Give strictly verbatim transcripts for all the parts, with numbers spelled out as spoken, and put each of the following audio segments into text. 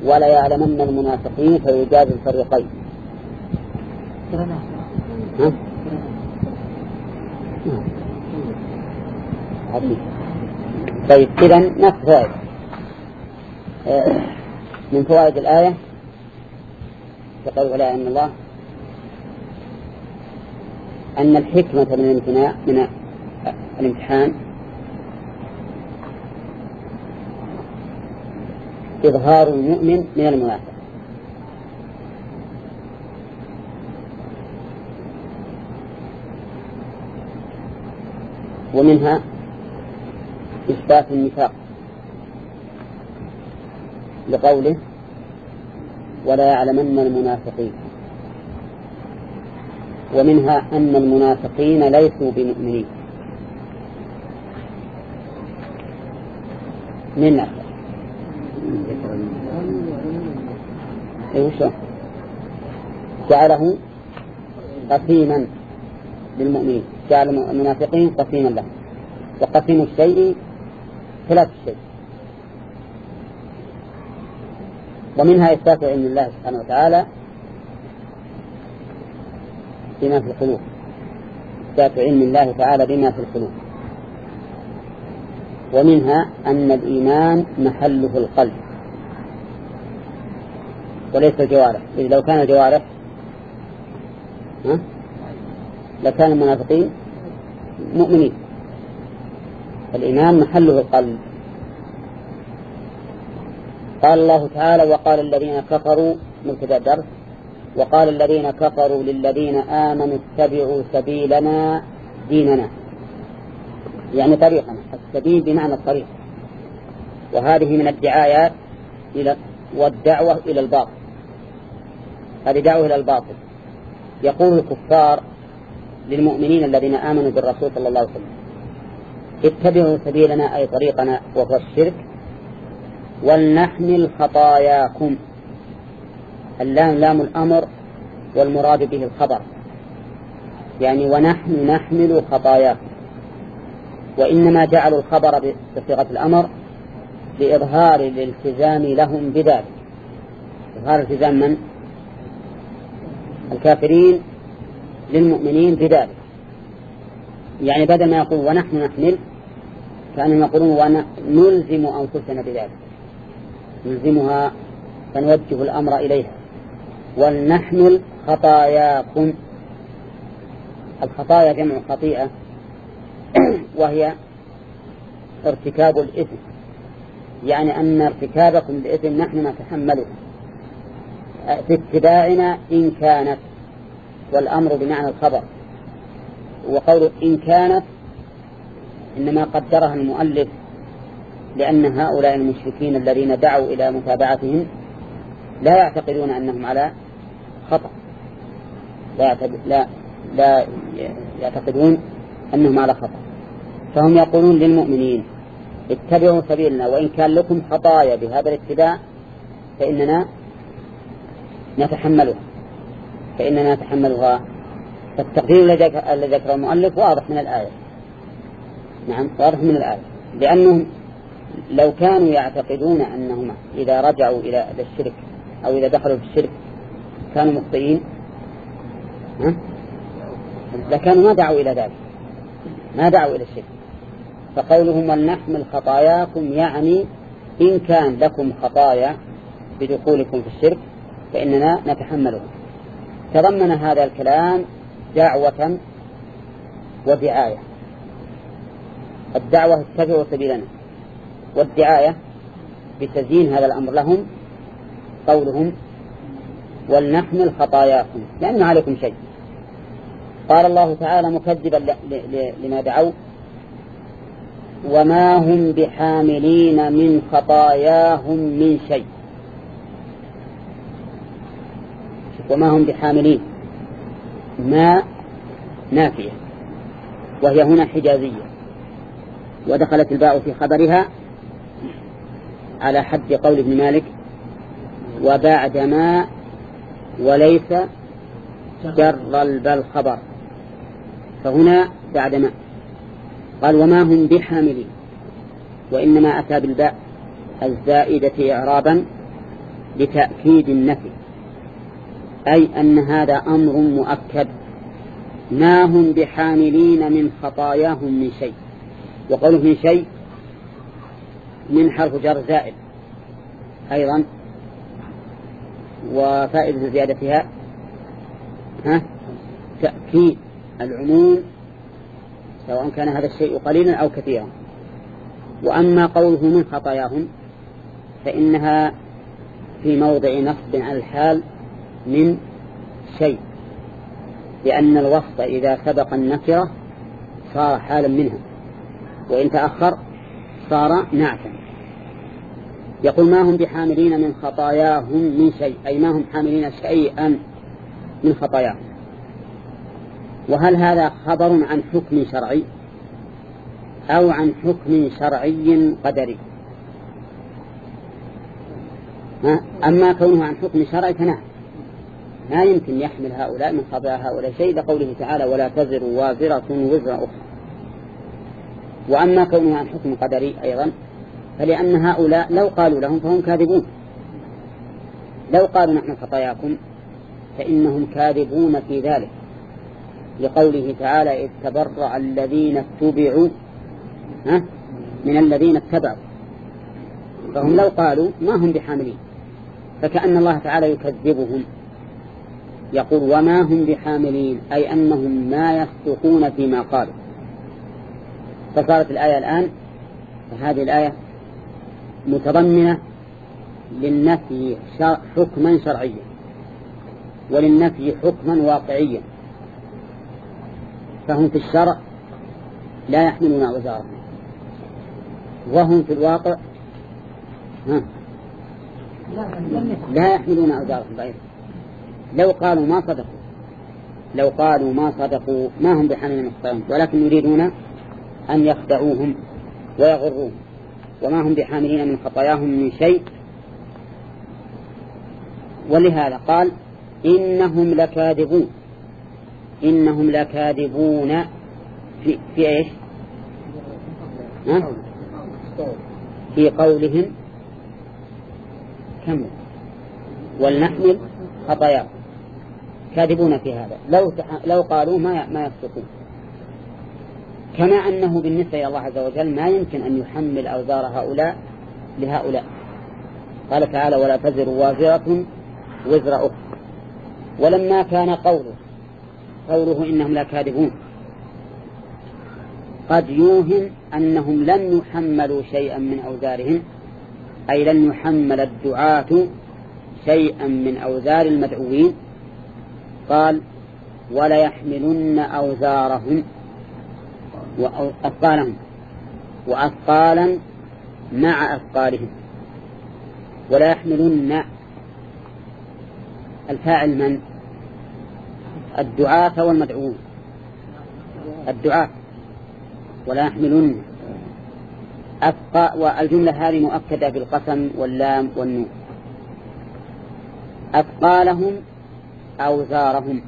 ولا يعلمن المنافقين فيجاز الفريقين. ها؟ طيب إذا نفس فائدة من فوائد الآية تقول ولا إن الله أن الحكمة من الامتناع من الامتحان إظهار المؤمن من المنافق، ومنها إثبات النفاق لقوله ولا يعلمن المنافقين، ومنها أن المنافقين ليسوا بمؤمنين. من أخر إيش جعله قسيما للمؤمنين، جعل المنافقين قسيما لهم، وقسيم الشيء خلاف الشيء. ومنها إثبات علم الله سبحانه وتعالى بما في القلوب، إثبات علم الله تعالى بما في القلوب. ومنها أن الإيمان محله القلب وليس الجوارح، إذ لو كان الجوارح لكان المنافقين مؤمنين. الإيمان محله القلب. قال الله تعالى وقال الذين كفروا مبتدأ درس وقال الذين كفروا للذين آمنوا اتبعوا سبيلنا ديننا، يعني طريقنا، السبيل بمعنى الطريق. وهذه من الدعايات إلى والدعوة إلى الباطل، هذه دعوة إلى الباطل. يقول الكفار للمؤمنين الذين آمنوا بالرسول صلى الله عليه وسلم اتبعوا سبيلنا أي طريقنا وهو الشرك ولنحمل خطاياكم. اللام لام الأمر والمراد به الخبر، يعني ونحن نحمل خطاياكم. وإنما جعلوا الخبر بصيغة الأمر لإظهار الالتزام لهم بذلك. إظهار التزام من؟ الكافرين للمؤمنين بذلك. يعني بدل ما يقول ونحن نحمل كانوا يقولون ونلزم أنفسنا بذلك، نلزمها فنوجه الأمر إليها. ولنحمل خطاياكم. الخطايا جمع خطيئة وهي ارتكاب الإثم، يعني أن ارتكابكم الإثم نحن نتحمله في اتباعنا إن كانت، والأمر بمعنى الخبر. وقول إن كانت إنما قدرها المؤلف لأن هؤلاء المشركين الذين دعوا إلى متابعتهم لا يعتقدون أنهم على خطأ، لا, لا, لا يعتقدون أنهم على خطأ، فهم يقولون للمؤمنين اتبعوا سبيلنا وإن كان لكم خطايا بهذا الاتباع فإننا نتحملها فإننا نتحملها. فالتقدير الذي ذكره المؤلف واضح من الآية. نعم واضح من الآية، لأنهم لو كانوا يعتقدون أنهم إذا رجعوا إلى الشرك أو إذا دخلوا في الشرك كانوا مخطئين لكانوا ما دعوا إلى ذلك، ما دعوا إلى الشرك. فقولهم ولنحمل خطاياكم يعني إن كان لكم خطايا بدخولكم في الشرك فإننا نتحملها. تضمن هذا الكلام دعوة ودعاية. الدعوة اتبعوا سبيلنا، والدعاية بتزيين هذا الأمر لهم قولهم ولنحمل خطاياكم لأن عليكم شيء. قال الله تعالى مكذبا لما دعوا وما هم بحاملين من خطاياهم من شيء. وما هم بحاملين ما نافية وهي هنا حجازية، ودخلت الباء في خبرها على حد قول ابن مالك وبعد ما وليس جر البال خبر، فهنا بعد ما قال وما هم بحاملين، وإنما أتى بالباء الزائدة إعرابا لتأكيد النفي، أي أن هذا أمر مؤكد، ما هم بحاملين من خطاياهم من شيء. وقوله من شيء من حرف جر زائد أيضا، وفائدة زيادتها ها تأكيد العموم سواء كان هذا الشيء قليلا أو كثيرا. وأما قوله من خطاياهم فإنها في موضع نصب على الحال من شيء، لأن الوصف إذا سبق النكرة صار حالا منها، وإن تأخر صار نعتا. يقول ما هم بحاملين من خطاياهم من شيء، أي ما هم حاملين شيئا من خطاياهم. وهل هذا خبر عن حكم شرعي أو عن حكم شرعي قدري؟ أما كونه عن حكم شرعي فنعم، لا يمكن يحمل هؤلاء من خطايا هؤلاء شيء، لقوله تعالى ولا تزر وازرة وزر أخرى. وأما كونه عن حكم قدري أيضا فلأن هؤلاء لو قالوا لهم فهم كاذبون، لو قالوا نحن خطاياكم فإنهم كاذبون في ذلك، لقوله تعالى إذ تبرأ الذين اتبعوا من الذين اتبعوا، فهم لو قالوا ما هم بحاملين، فكأن الله تعالى يكذبهم، يقول وما هم بحاملين، أي أنهم ما يصدقون فيما قالوا. فصارت الآية الآن فهذه الآية متضمنة للنفي حكما شرعيا وللنفي حكما واقعيا، فهم في الشرع لا يحملون أوزارهم، وهم في الواقع لا يحملون أوزارهم بعيد. لو قالوا ما صدقوا لو قالوا ما صدقوا ما هم بحاملين مخطئين، ولكن يريدون أن يخدعوهم ويغروهم، وما هم بحاملين من خطاياهم من شيء. ولهذا قال إنهم لكاذبون، إنهم لكاذبون في, في إيش ها؟ في قولهم كم ولنحمل خطاياهم، كاذبون في هذا، لو لو قالوا ما ما يصدقون. كما أنه بالنسبة إلى الله عز وجل ما يمكن أن يحمل أوزار هؤلاء لهؤلاء. قال تعالى ولا تزر وازرة وزر أخرى. ولما كان قوله قوله إنهم لا كاذبون قد يوهم أنهم لن يحملوا شيئا من أوزارهم، أي لن يحمل الدعاة شيئا من أوزار المدعوين، قال ولا يحملن أوزارهم وأثقالهم وأثقالا مع أثقالهم. ولا يحملن الفاعل من؟ الدعاة والمدعوون، الدعاة. ولا يحملن أثقال، والجملة هذه مؤكدة بالقسم واللام والنون. أثقالهم أوزارهم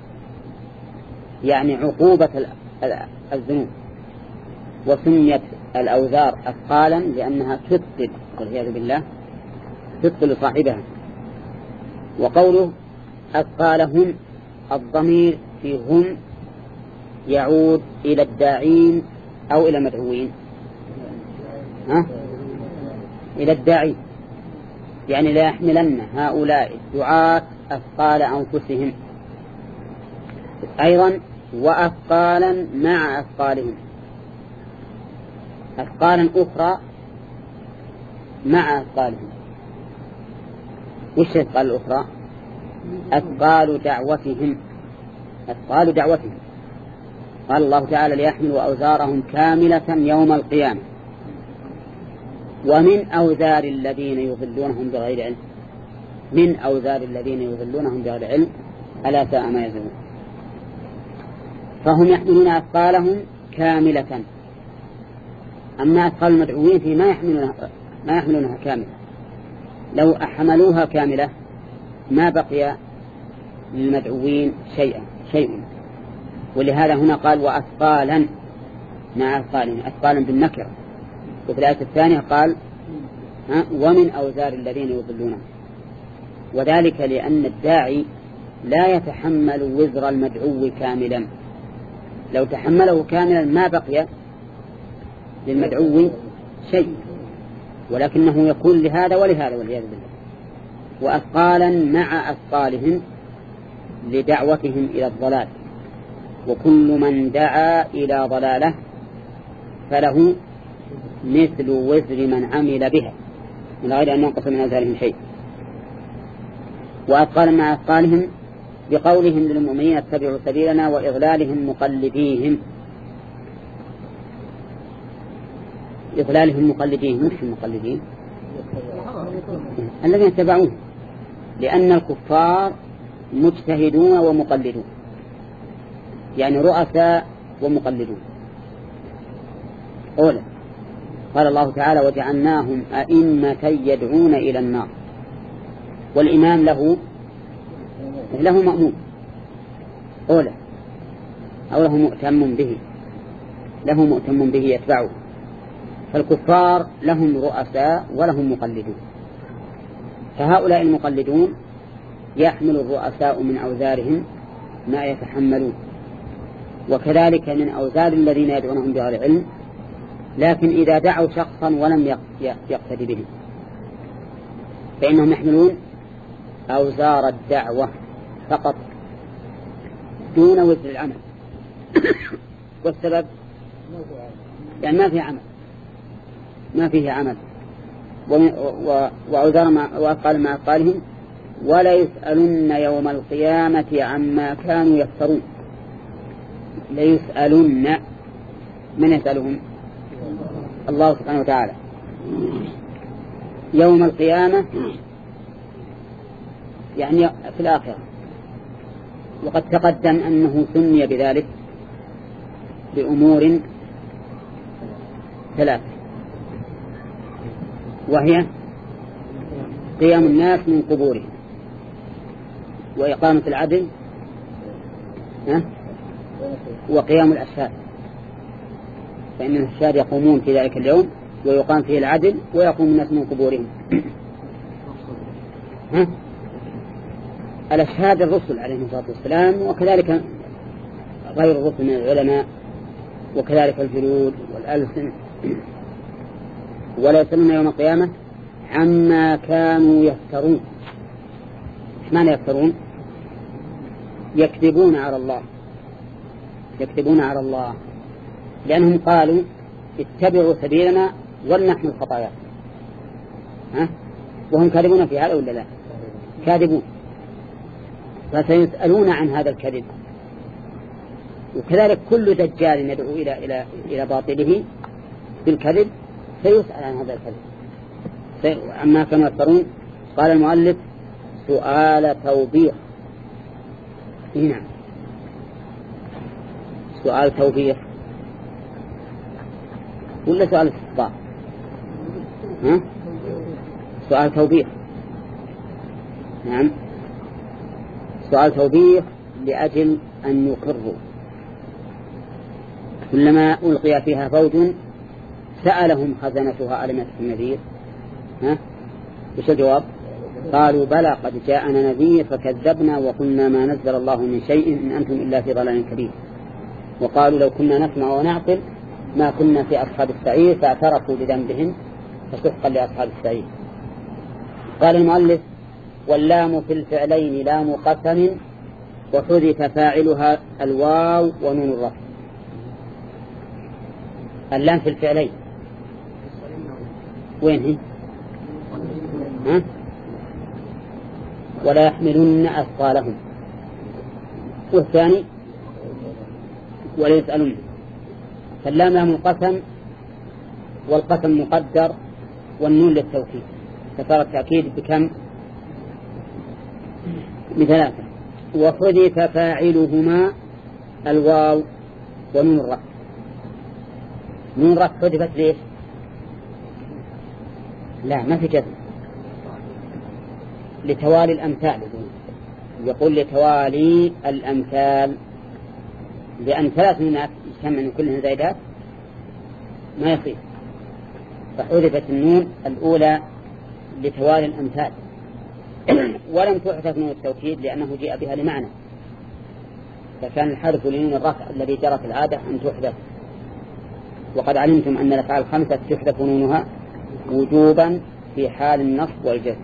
يعني عقوبة الذنوب، وسميت الأوزار أثقالا لأنها تثقل والعياذ بالله، تثقل صاحبها. وقوله أثقالهم الضمير فيهم يعود إلى الداعين أو إلى المدعوين؟ ها؟ إلى الداعين، يعني لا يحملن هؤلاء الدعاة أثقال أنفسهم. أيضا وأثقالا مع أثقالهم، أثقالا أخرى مع أثقالهم. وش أثقال الأخرى؟ أثقال دعوتهم، أثقال دعوتهم. قال الله تعالى ليحملوا أوزارهم كاملة يوم القيامة ومن أوزار الذين يضلونهم بغير علم، من أوزار الذين يضلونهم بغير علم ألا ساء ما يزرون. فهم يحملون أثقالهم كاملة، أما أثقال المدعوين فيه ما يحملونها, ما يحملونها كاملة. لو أحملوها كاملة ما بقي للمدعوين شيئا شيء. ولهذا هنا قال وأثقالا مع أثقالهم، أثقالا بالنكرة. وفي الآية الثانية قال ها ومن أوزار الذين يضلونهم. وذلك لأن الداعي لا يتحمل وزر المدعو كاملا، لو تحمله كاملا ما بقي للمدعو شيء، ولكنه يكون لهذا ولهذا والعياذ بالله. وأثقالا مع أثقالهم لدعوتهم إلى الضلال، وكل من دعا إلى ضلاله فله مثل وزر من عمل بها من غير أن ينقص من أوزارهم شيء. وأثقالا مع أثقالهم بقولهم للمؤمنين اتبعوا سبيلنا، وإضلالهم مقلديهم، إضلالهم مقلديهم، مش المقلدين الذين اتبعوه، لأن الكفار مجتهدون ومقلدون، يعني رؤساء ومقلدون. أولا قال الله تعالى وجعلناهم أئمة يدعون إلى النار، والإمام له له مأمون أولا أو له مؤتم به، له مؤتم به يتبعه. فالكفار لهم رؤساء ولهم مقلدون، فهؤلاء المقلدون يحمل الرؤساء من أوزارهم ما يتحملون، وكذلك من أوزار الذين يدعونهم بغير علم، لكن إذا دعوا شخصا ولم يقتدي به فإنهم يحملون أوزار الدعوة فقط دون وزر العمل. والسبب يعني ما فيه عمل، ما فيه عمل. وأوزار وأقال مع أقالهم ولا يسألن يوم القيامة عما كانوا يفترون. لا يسألن، من يسألهم؟ الله سبحانه وتعالى يوم القيامة، يعني في الآخرة. وقد تقدم أنه سمي بذلك بأمور ثلاث، وهي قيام الناس من قبورهم، وإقامة العدل، وقيام الأشهاد، فإن الأشهاد يقومون في ذلك اليوم ويقام فيه العدل ويقوم الناس من قبورهم. ها؟ الأشهاد الرسل عليهم الصلاة والسلام، وكذلك غير الرسل من العلماء، وكذلك الجلود والألسن. ولا يسألون يوم القيامة عما كانوا يفترون. ايش معنى يفترون؟ يكذبون على الله، يكذبون على الله، لأنهم قالوا اتبعوا سبيلنا ولنحمل خطايا. ها؟ وهم كاذبون في هذا ولا لا؟ كاذبون، فسيسألون عن هذا الكذب. وكذلك كل دجال يدعو إلى إلى إلى باطله بالكذب سيسأل عن هذا الكذب. عما كانوا يفترون. قال المؤلف سؤال توبيخ. نعم، سؤال توبيخ ولا سؤال استفسار؟ ها؟ سؤال توبيخ. نعم، سؤال توبيخ لأجل أن يقروا. كلما ألقي فيها فوج سألهم خزنتها ألم يأتكم نذير؟ ها؟ وش الجواب؟ قالوا بلى قد جاءنا نذير فكذبنا وقلنا ما نزل الله من شيء إن أنتم إلا في ضلال كبير. وقالوا لو كنا نسمع ونعقل ما كنا في أصحاب السعير فاعترفوا بذنبهم فسحقا لأصحاب السعير. قال المؤلف واللام في الفعلين لام قسم وحذف فاعلها الواو ونون الرفع. اللام في الفعلين وين هي؟ ها؟ ولا يحملن أثقالهم، والثاني ولا يسألن. فاللام لام القسم والقسم مقدر والنون للتوكيد، فصار التأكيد بكم؟ بثلاثة. وحذف فاعلهما الواو ونون الرفع. نون الرفع حذفت ليش؟ لا، ما في جزم، لتوالي الأمثال. يقول لتوالي الأمثال، لأن ثلاث نونات يجتمع من كلهن زائدات ما يصير، فحذفت النون الأولى لتوالي الأمثال. ولم تحذف نون التوكيد لأنه جاء بها لمعنى، فكان الحذف لنون الرفع الذي جرت العادة أن تحذف. وقد علمتم أن الأفعال الخمسة تحذف نونها وجوبا في حال النصب والجزم،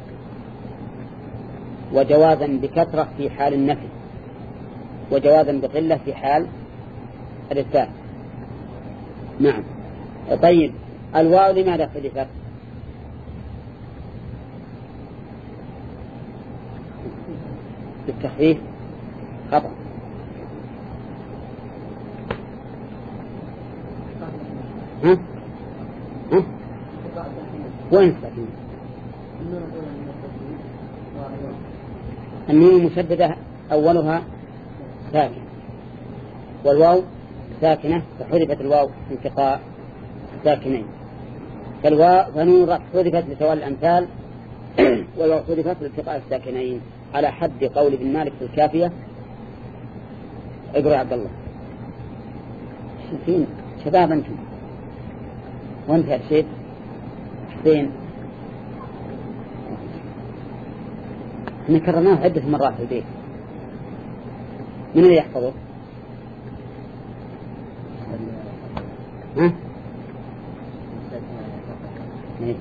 وجوازا بكثرة في حال النفي، وجوازا بقلة في حال الإثبات. نعم. طيب الواو لماذا حذفت؟ بالتخفيف خطأ. ها؟ ها؟ وين ساكنة؟ النون المشددة أولها ساكن والواو ساكنة، فحذفت الواو انتقاء ساكنين، فالواو فنون الرفع حذفت لسوال الأمثال والواو حذفت لالتقاء الساكنين، على حد قول ابن مالك في الكافية. اقرأ يا عبد الله. شايفين شباب أنتم، وانت يا رشيد حسين، احنا كررناه عدة مرات في البيت. من اللي يحفظه؟ ها؟ ايه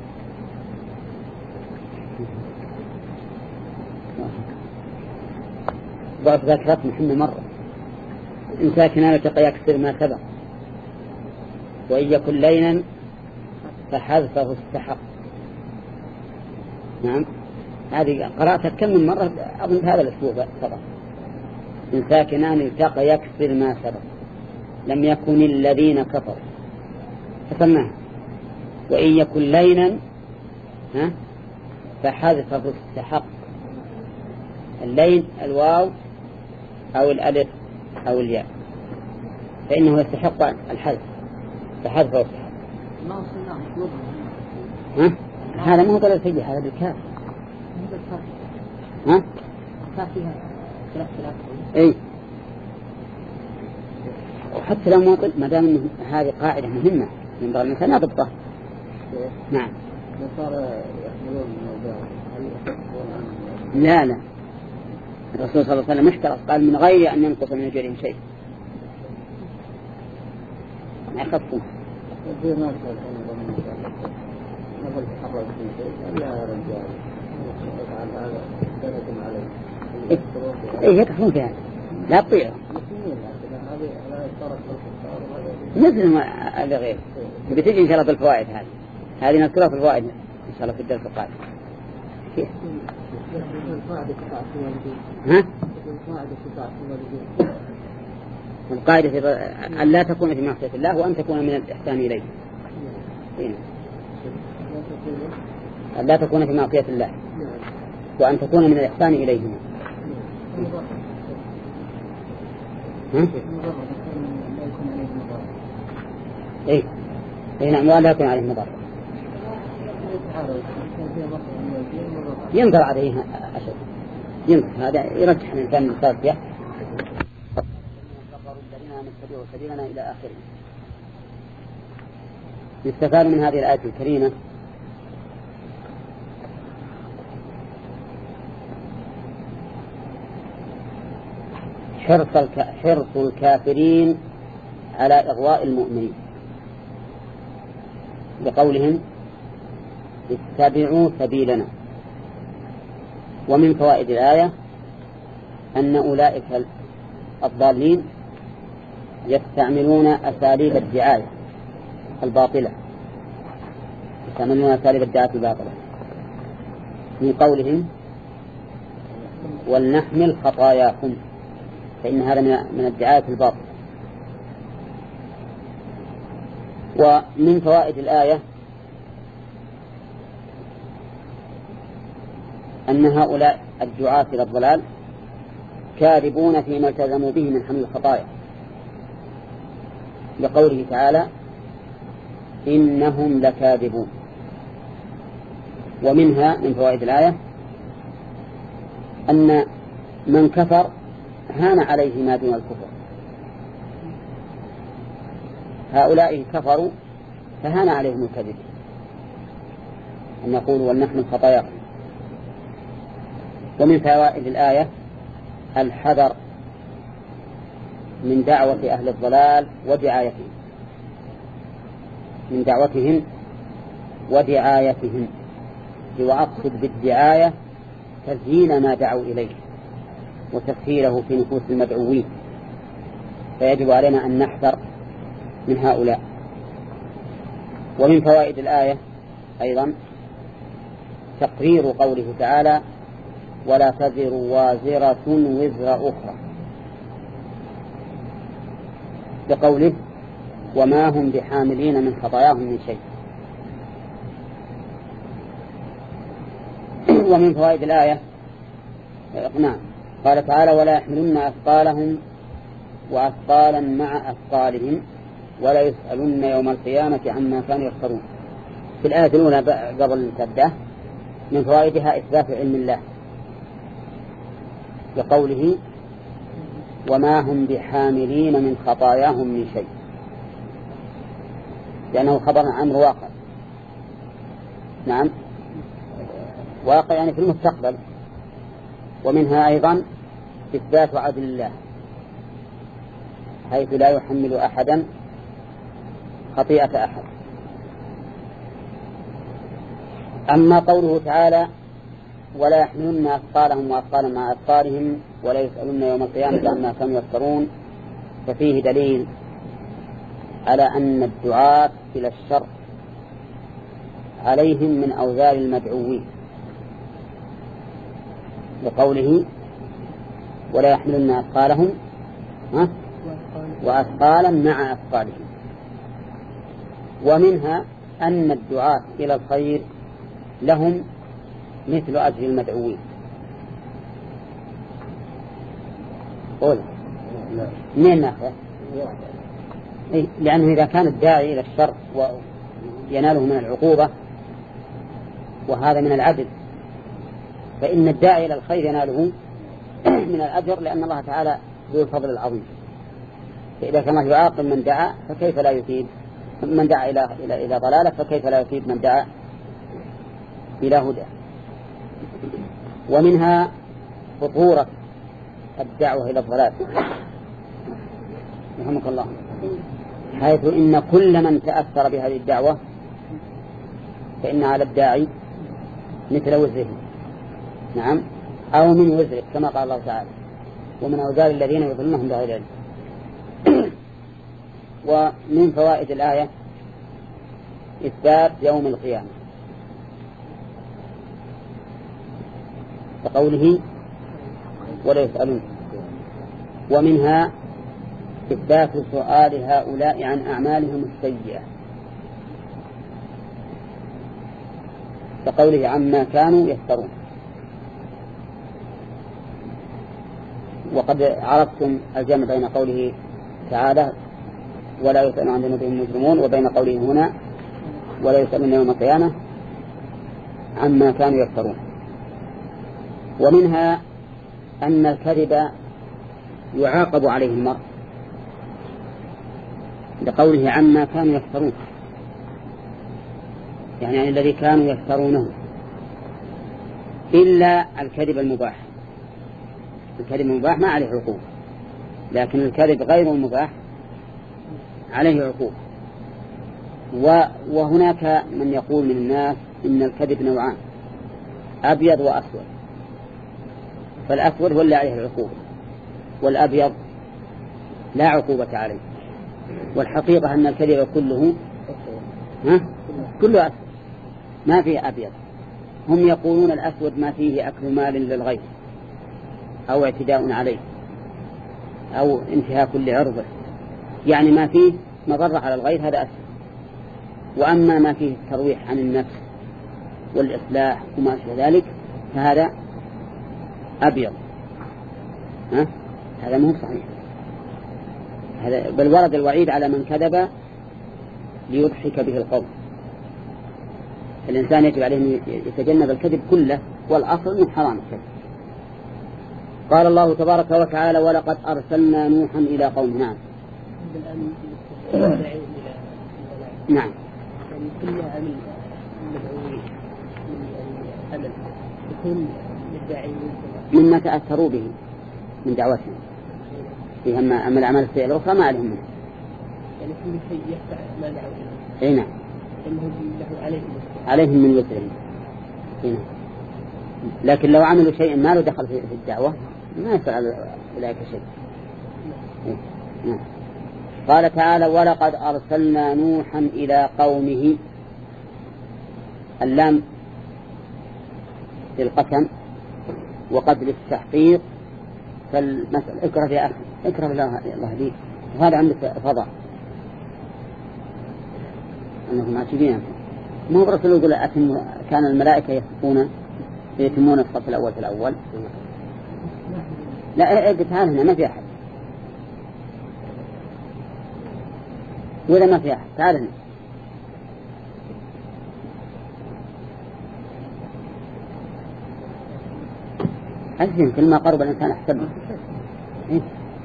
ضعف ذاكرتنا حنا مرة. إن ساكنا لتقى يكسر ما سبق، وإن يكن لينا فحذفه استحق. نعم هذه قرأتها كم من مرة أظن هذا الأسبوع فقط. إن ساكنان التقى يكسر ما سبق، لم يكن الذين كفروا فسماه. وإن يكن لينا ها فحذفه استحق. اللين الواو أو الألف أو الياء، فإنه يستحق الحذف، فحذفه استحق. ها؟ هذا مو ضلال سيء، هذا بالكاف. ها؟ اي وحتى لو ما ما دام انه هذه قاعده مهمه ينبغي الانسان يضبطها. نعم. لا لا الرسول صلى الله عليه وسلم اشترط قال من غير ان ينقص من اجرهم شيء ما يخفون. ايه يكفون فيها لا تطيع مثل ما هذا غير. بتجي ان شاء الله بالفوائد، هذه هذه نذكرها في الفوائد ان شاء الله في الدرس القادم. ها؟ القاعدة في أن لا تكون في معصية الله وأن تكون من الإحسان إليه. أن لا تكون في معصية الله وأن تكون من الإحسان إليه. ها؟ إيه إيه نعم، ولا يكون عليه مضر. ينظر عليه أشد، ينظر هذا يرجح الإنسان من الصالح. نتبع سبيلنا إلى آخره. يستفاد من هذه الآية الكريمة حرص الك... حرص الكافرين على إغواء المؤمنين، بقولهم اتبعوا سبيلنا. ومن فوائد الآية أن أولئك الضالين يستعملون أساليب الدعاية الباطلة، يستعملون أساليب الدعاية الباطلة من قولهم ولنحمل خطاياكم، فإن هذا من الدعاية الباطلة. ومن فوائد الآية أن هؤلاء الدعاة إلى الضلال كاذبون فيما التزموا به من حمل الخطايا، لقوله تعالى إنهم لكاذبون. ومنها من فوائد الآية أن من كفر هان عليه ما دون الكفر. هؤلاء كفروا فهان عليهم الكذب، أن يقولوا ولنحمل خطاياكم. ومن فوائد الآية الحذر من دعوة أهل الضلال ودعايتهم من دعوتهم ودعايتهم وأقصد بالدعاية تزيين ما دعوا إليه وتسهيله في نفوس المدعوين، فيجب علينا أن نحذر من هؤلاء. ومن فوائد الآية أيضا تقرير قوله تعالى ولا تزر وازرة وزر أخرى، بقوله وما هم بحاملين من خطاياهم من شيء. ومن فوائد الآية نعم قال تعالى ولا يحملن أثقالهم وأثقالا مع أثقالهم ولا يسألن يوم القيامة عما كانوا يفترون. في الآية الأولى قبل تبدأ من فوائدها إثبات علم الله بقوله وما هم بحاملين من خطاياهم من شيء، لأنه خبر عن أمر واقع. نعم واقع يعني في المستقبل. ومنها أيضا إثبات عدل الله حيث لا يحمل أحدا خطيئة أحد. أما قوله تعالى ولا يحملن أثقالهم وأثقالا مع أثقالهم ولا يسألن يوم القيامة عما كانوا يفترون، ففيه دليل على أن الدعاة إلى الشر عليهم من أوزار المدعوين، بقوله ولا يحملن أثقالهم وأثقالا مع أثقالهم. ومنها أن الدعاة إلى الخير لهم مثل أجر المدعوين. قول منين ناخذ؟ لأنه إذا كان الداعي إلى الشر ويناله من العقوبة وهذا من العدل، فإن الداعي إلى الخير يناله من الأجر، لأن الله تعالى ذو الفضل العظيم. فإذا كان يعاقب من دعا فكيف لا يثيب من دعا إلى إلى إلى ضلالة، فكيف لا يثيب من دعا إلى هدى. ومنها خطورة الدعوة إلى الضلال رحمك الله، حيث إن كل من تأثر بهذه الدعوة فإن على الداعي مثل وزره، نعم، أو من وزره كما قال الله تعالى ومن أوزار الذين يضلونهم بغير علم. ومن فوائد الآية إثبات يوم القيامة كقوله ولا يسألون. ومنها إثبات سؤال هؤلاء عن أعمالهم السيئة كقوله عما كانوا يفترون. وقد عرفتم الجمع بين قوله تعالى ولا يسألون عن ذنوبهم مجرمون وبين قوله هنا ولا يسألون يوم القيامة عما كانوا يفترون. ومنها أن الكذب يعاقب عليه المرء لقوله عما كانوا يفترون، يعني, يعني الذي كانوا يفترونه، إلا الكذب المباح. الكذب المباح ما عليه عقوبة، لكن الكذب غير المباح عليه عقوبة. وهناك من يقول من الناس إن الكذب نوعان أبيض وأسود، فالأسود هو اللي عليه العقوبة والأبيض لا عقوبة عليه. والحقيقة أن الكذب كله ها؟ كله أسود ما فيه أبيض. هم يقولون الأسود ما فيه أكل مال للغير أو اعتداء عليه أو انتهاك لعرضه، يعني ما فيه مضرة على الغير، هذا أسود. وأما ما فيه الترويح عن النفس والإصلاح وما أشبه ذلك فهذا أبيض. ها؟ هذا مو صحيح، هذا بل ورد الوعيد على من كذب ليضحك به القوم. الإنسان يجب عليه أن يتجنب الكذب كله، والأصل من حرام الكذب. قال الله تبارك وتعالى ولقد أرسلنا نوحا إلى قوم. نعم نعم أمل يكون يدعي مما تأثروا به من دعوتهم فيها. أما الأعمال السيئة الأخرى ما عليهم منها. يعني كل شيء يفتح ما دعوا إيه نعم. إنه عليهم عليهم من وزرهم. إيه نعم. لكن لو عملوا شيء ما له دخل في الدعوة ما يفعل أولئك شيء. إيه نعم. قال تعالى ولقد أرسلنا نوحا إلى قومه. اللام للقسم وقد للتحقيق. فالمسألة اكره يا أخي اكره الله الله وهذا عندك فضاء أنهم عاجبين. ما هو برسل يقول أتم كان الملائكة يصفون يتمون الصف الأول في الأول. لا اقف تعال هنا ما في أحد ولا ما في أحد تعال هنا. أجل كل ما قرب الإنسان أحسن. إيه؟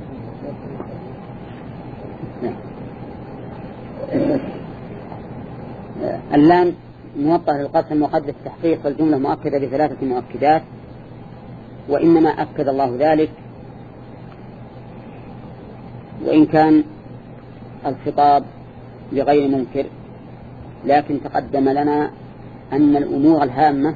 اللام موطأ للقسم وقد للتحقيق والجملة مؤكدة بثلاثة مؤكدات. وإنما أكد الله ذلك وإن كان الخطاب لغير منكر، لكن تقدم لنا أن الأمور الهامة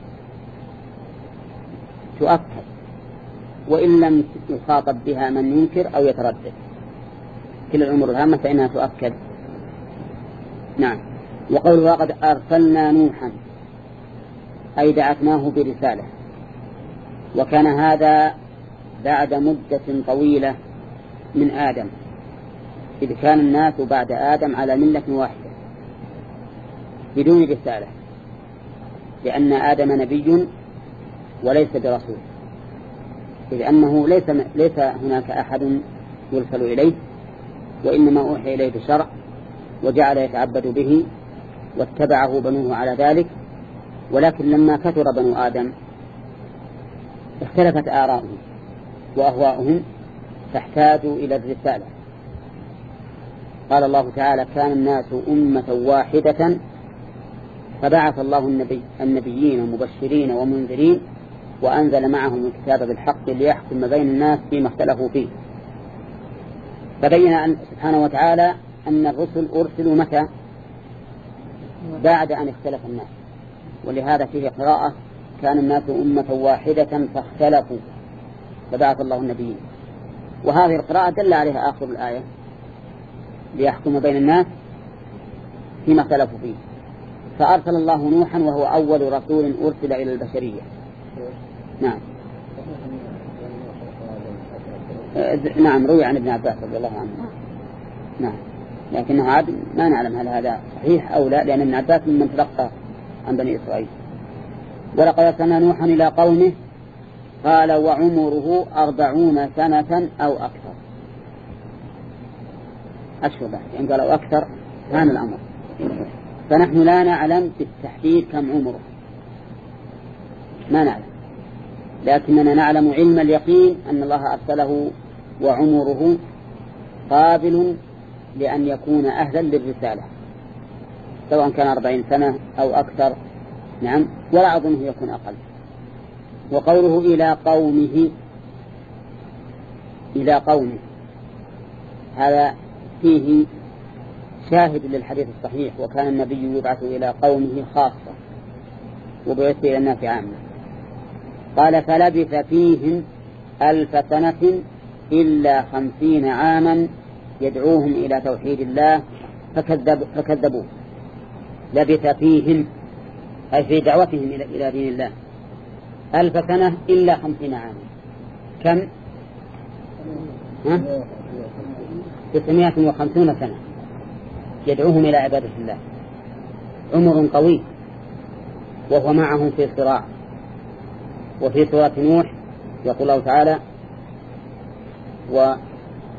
تؤكد وإن لم يخاطب بها من ينكر أو يتردد. كل الأمور الهامة فإنها تؤكد. نعم. وقوله وقد أرسلنا نوحا أي دعتناه برسالة. وكان هذا بعد مدة طويلة من آدم، إذ كان الناس بعد آدم على ملة واحدة بدون رسالة، لأن آدم نبي وليس برسول، إذ أنه ليس, ليس هناك أحد يرسل إليه، وإنما أوحي إليه بشرع وجعل يتعبد به واتبعه بنوه على ذلك. ولكن لما كثر بنو آدم اختلفت آراؤهم وأهواؤهم فاحتاجوا إلى الرسالة. قال الله تعالى كان الناس أمة واحدة فبعث الله النبي النبيين مبشرين ومنذرين وأنزل معهم الكتاب بالحق ليحكم بين الناس فيما اختلفوا فيه. فبين أن سبحانه وتعالى أن الرسل أرسلوا متى؟ بعد أن اختلف الناس. ولهذا فيه قراءة كان الناس أمة واحدة فاختلفوا فبعث الله النبيين. وهذه القراءة دل عليها آخر الآية ليحكم بين الناس فيما اختلفوا فيه. فأرسل الله نوحا وهو أول رسول أرسل إلى البشرية. نعم. نعم روي عن ابن عباس رضي الله عنه. نعم. لكنه عاد ما نعلم هل هذا صحيح أو لا، لأن ابن عباس من تلقى عن بني إسرائيل. ولقد أرسلنا نوحا إلى قومه قال وعمره أربعون سنة أو أكثر. أشهر يعني قالوا أكثر كان الأمر. فنحن لا نعلم بالتحديد كم عمره، ما نعلم، لكننا نعلم علم اليقين أن الله أرسله وعمره قابل لأن يكون أهلا للرسالة، سواء كان أربعين سنة أو أكثر. نعم. ولا أظنه يكون أقل. وقوله إلى قومه إلى قومه هذا فيه شاهد للحديث الصحيح وكان النبي يبعث إلى قومه خاصة وبعث إلى الناس عامة. قال فلبث فيهم ألف سنة إلا خمسين عاما يدعوهم إلى توحيد الله فكذب فكذبوه. لبث فيهم أي في دعوتهم إلى دين الله ألف سنة إلا خمسين عاما. كم؟ تسعمائة وخمسون سنة يدعوهم إلى عبادة الله. عمر قوي. وهو معهم في صراع. وفي سورة نوح يقول الله تعالى وقال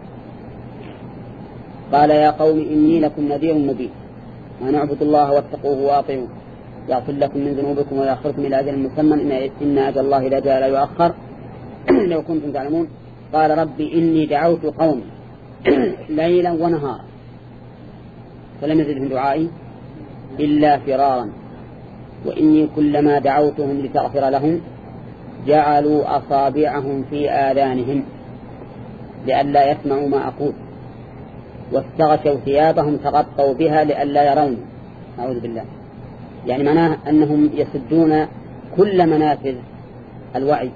يا قوم إني لكم نذير مبين وأن اعبدوا الله واتقوه وأطيعوه يغفر لكم من ذنوبكم ويأخركم إلى أجل مسمى إن أجل الله لا جاء لا يؤخر لو كنتم تعلمون. قال ربي إني دعوت قومي ليلا ونهارا فلم يزدهم دعائي إلا فرارا وإني كلما دعوتهم لتغفر لهم جعلوا أصابعهم في آذانهم لئلا يسمعوا ما أقول واستغشوا ثيابهم تغطوا بها لئلا يرون. أعوذ بالله. يعني معناه أنهم يسدون كل منافذ الوعي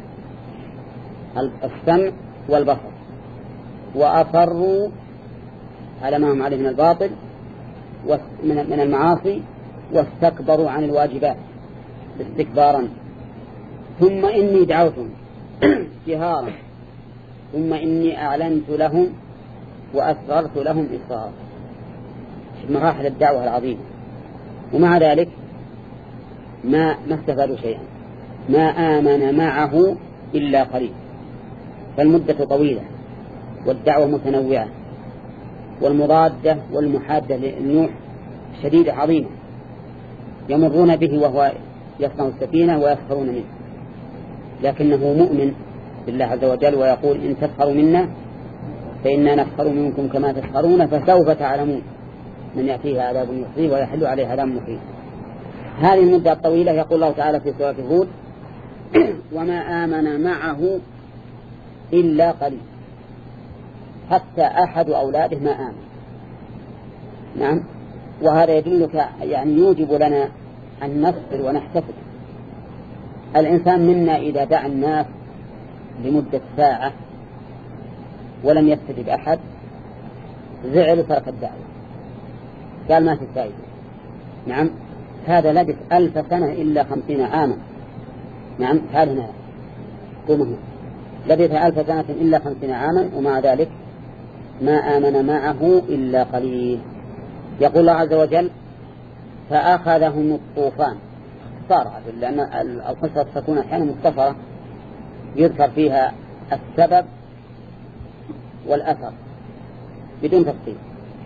السمع والبصر، وأصروا على ما هم عليه من الباطل من المعاصي واستكبروا عن الواجبات استكبارا. ثم إني دعوتهم جهارا ثم إني أعلنت لهم وأسررت لهم إسرارا. مراحل الدعوة العظيمة، ومع ذلك ما ما استفادوا شيئا، ما آمن معه إلا قليل. فالمدة طويلة والدعوة متنوعة والمضادة والمحادة للنوح شديدة عظيمة، يمرون به وهو يصنع السفينة ويسخرون منه، لكنه مؤمن بالله عز وجل ويقول إن تسخروا منا فإنا نسخر منكم كما تسخرون فسوف تعلمون من يأتيه عذاب يخزيه ويحل عليه عذاب مقيم. هذه المدة الطويلة يقول الله تعالى في سورة هود وما آمن معه إلا قليل، حتى أحد أولاده ما آمن. نعم، وهذا يدلك يعني يوجب لنا أن نصبر ونحتفل. الإنسان منا إذا دعا الناس لمدة ساعة ولم يستجب أحد زعل وترك الدعوة، قال ما في فائدة. نعم، هذا لبث ألف سنة إلا خمسين عاما. نعم، هذا هنا قومه لبث ألف سنة إلا خمسين عاما ومع ذلك ما آمن معه إلا قليل. يقول الله عز وجل فأخذهم الطوفان. صار لأن القصة تكون أحيانا مختصرة يذكر فيها السبب والأثر بدون تفصيل،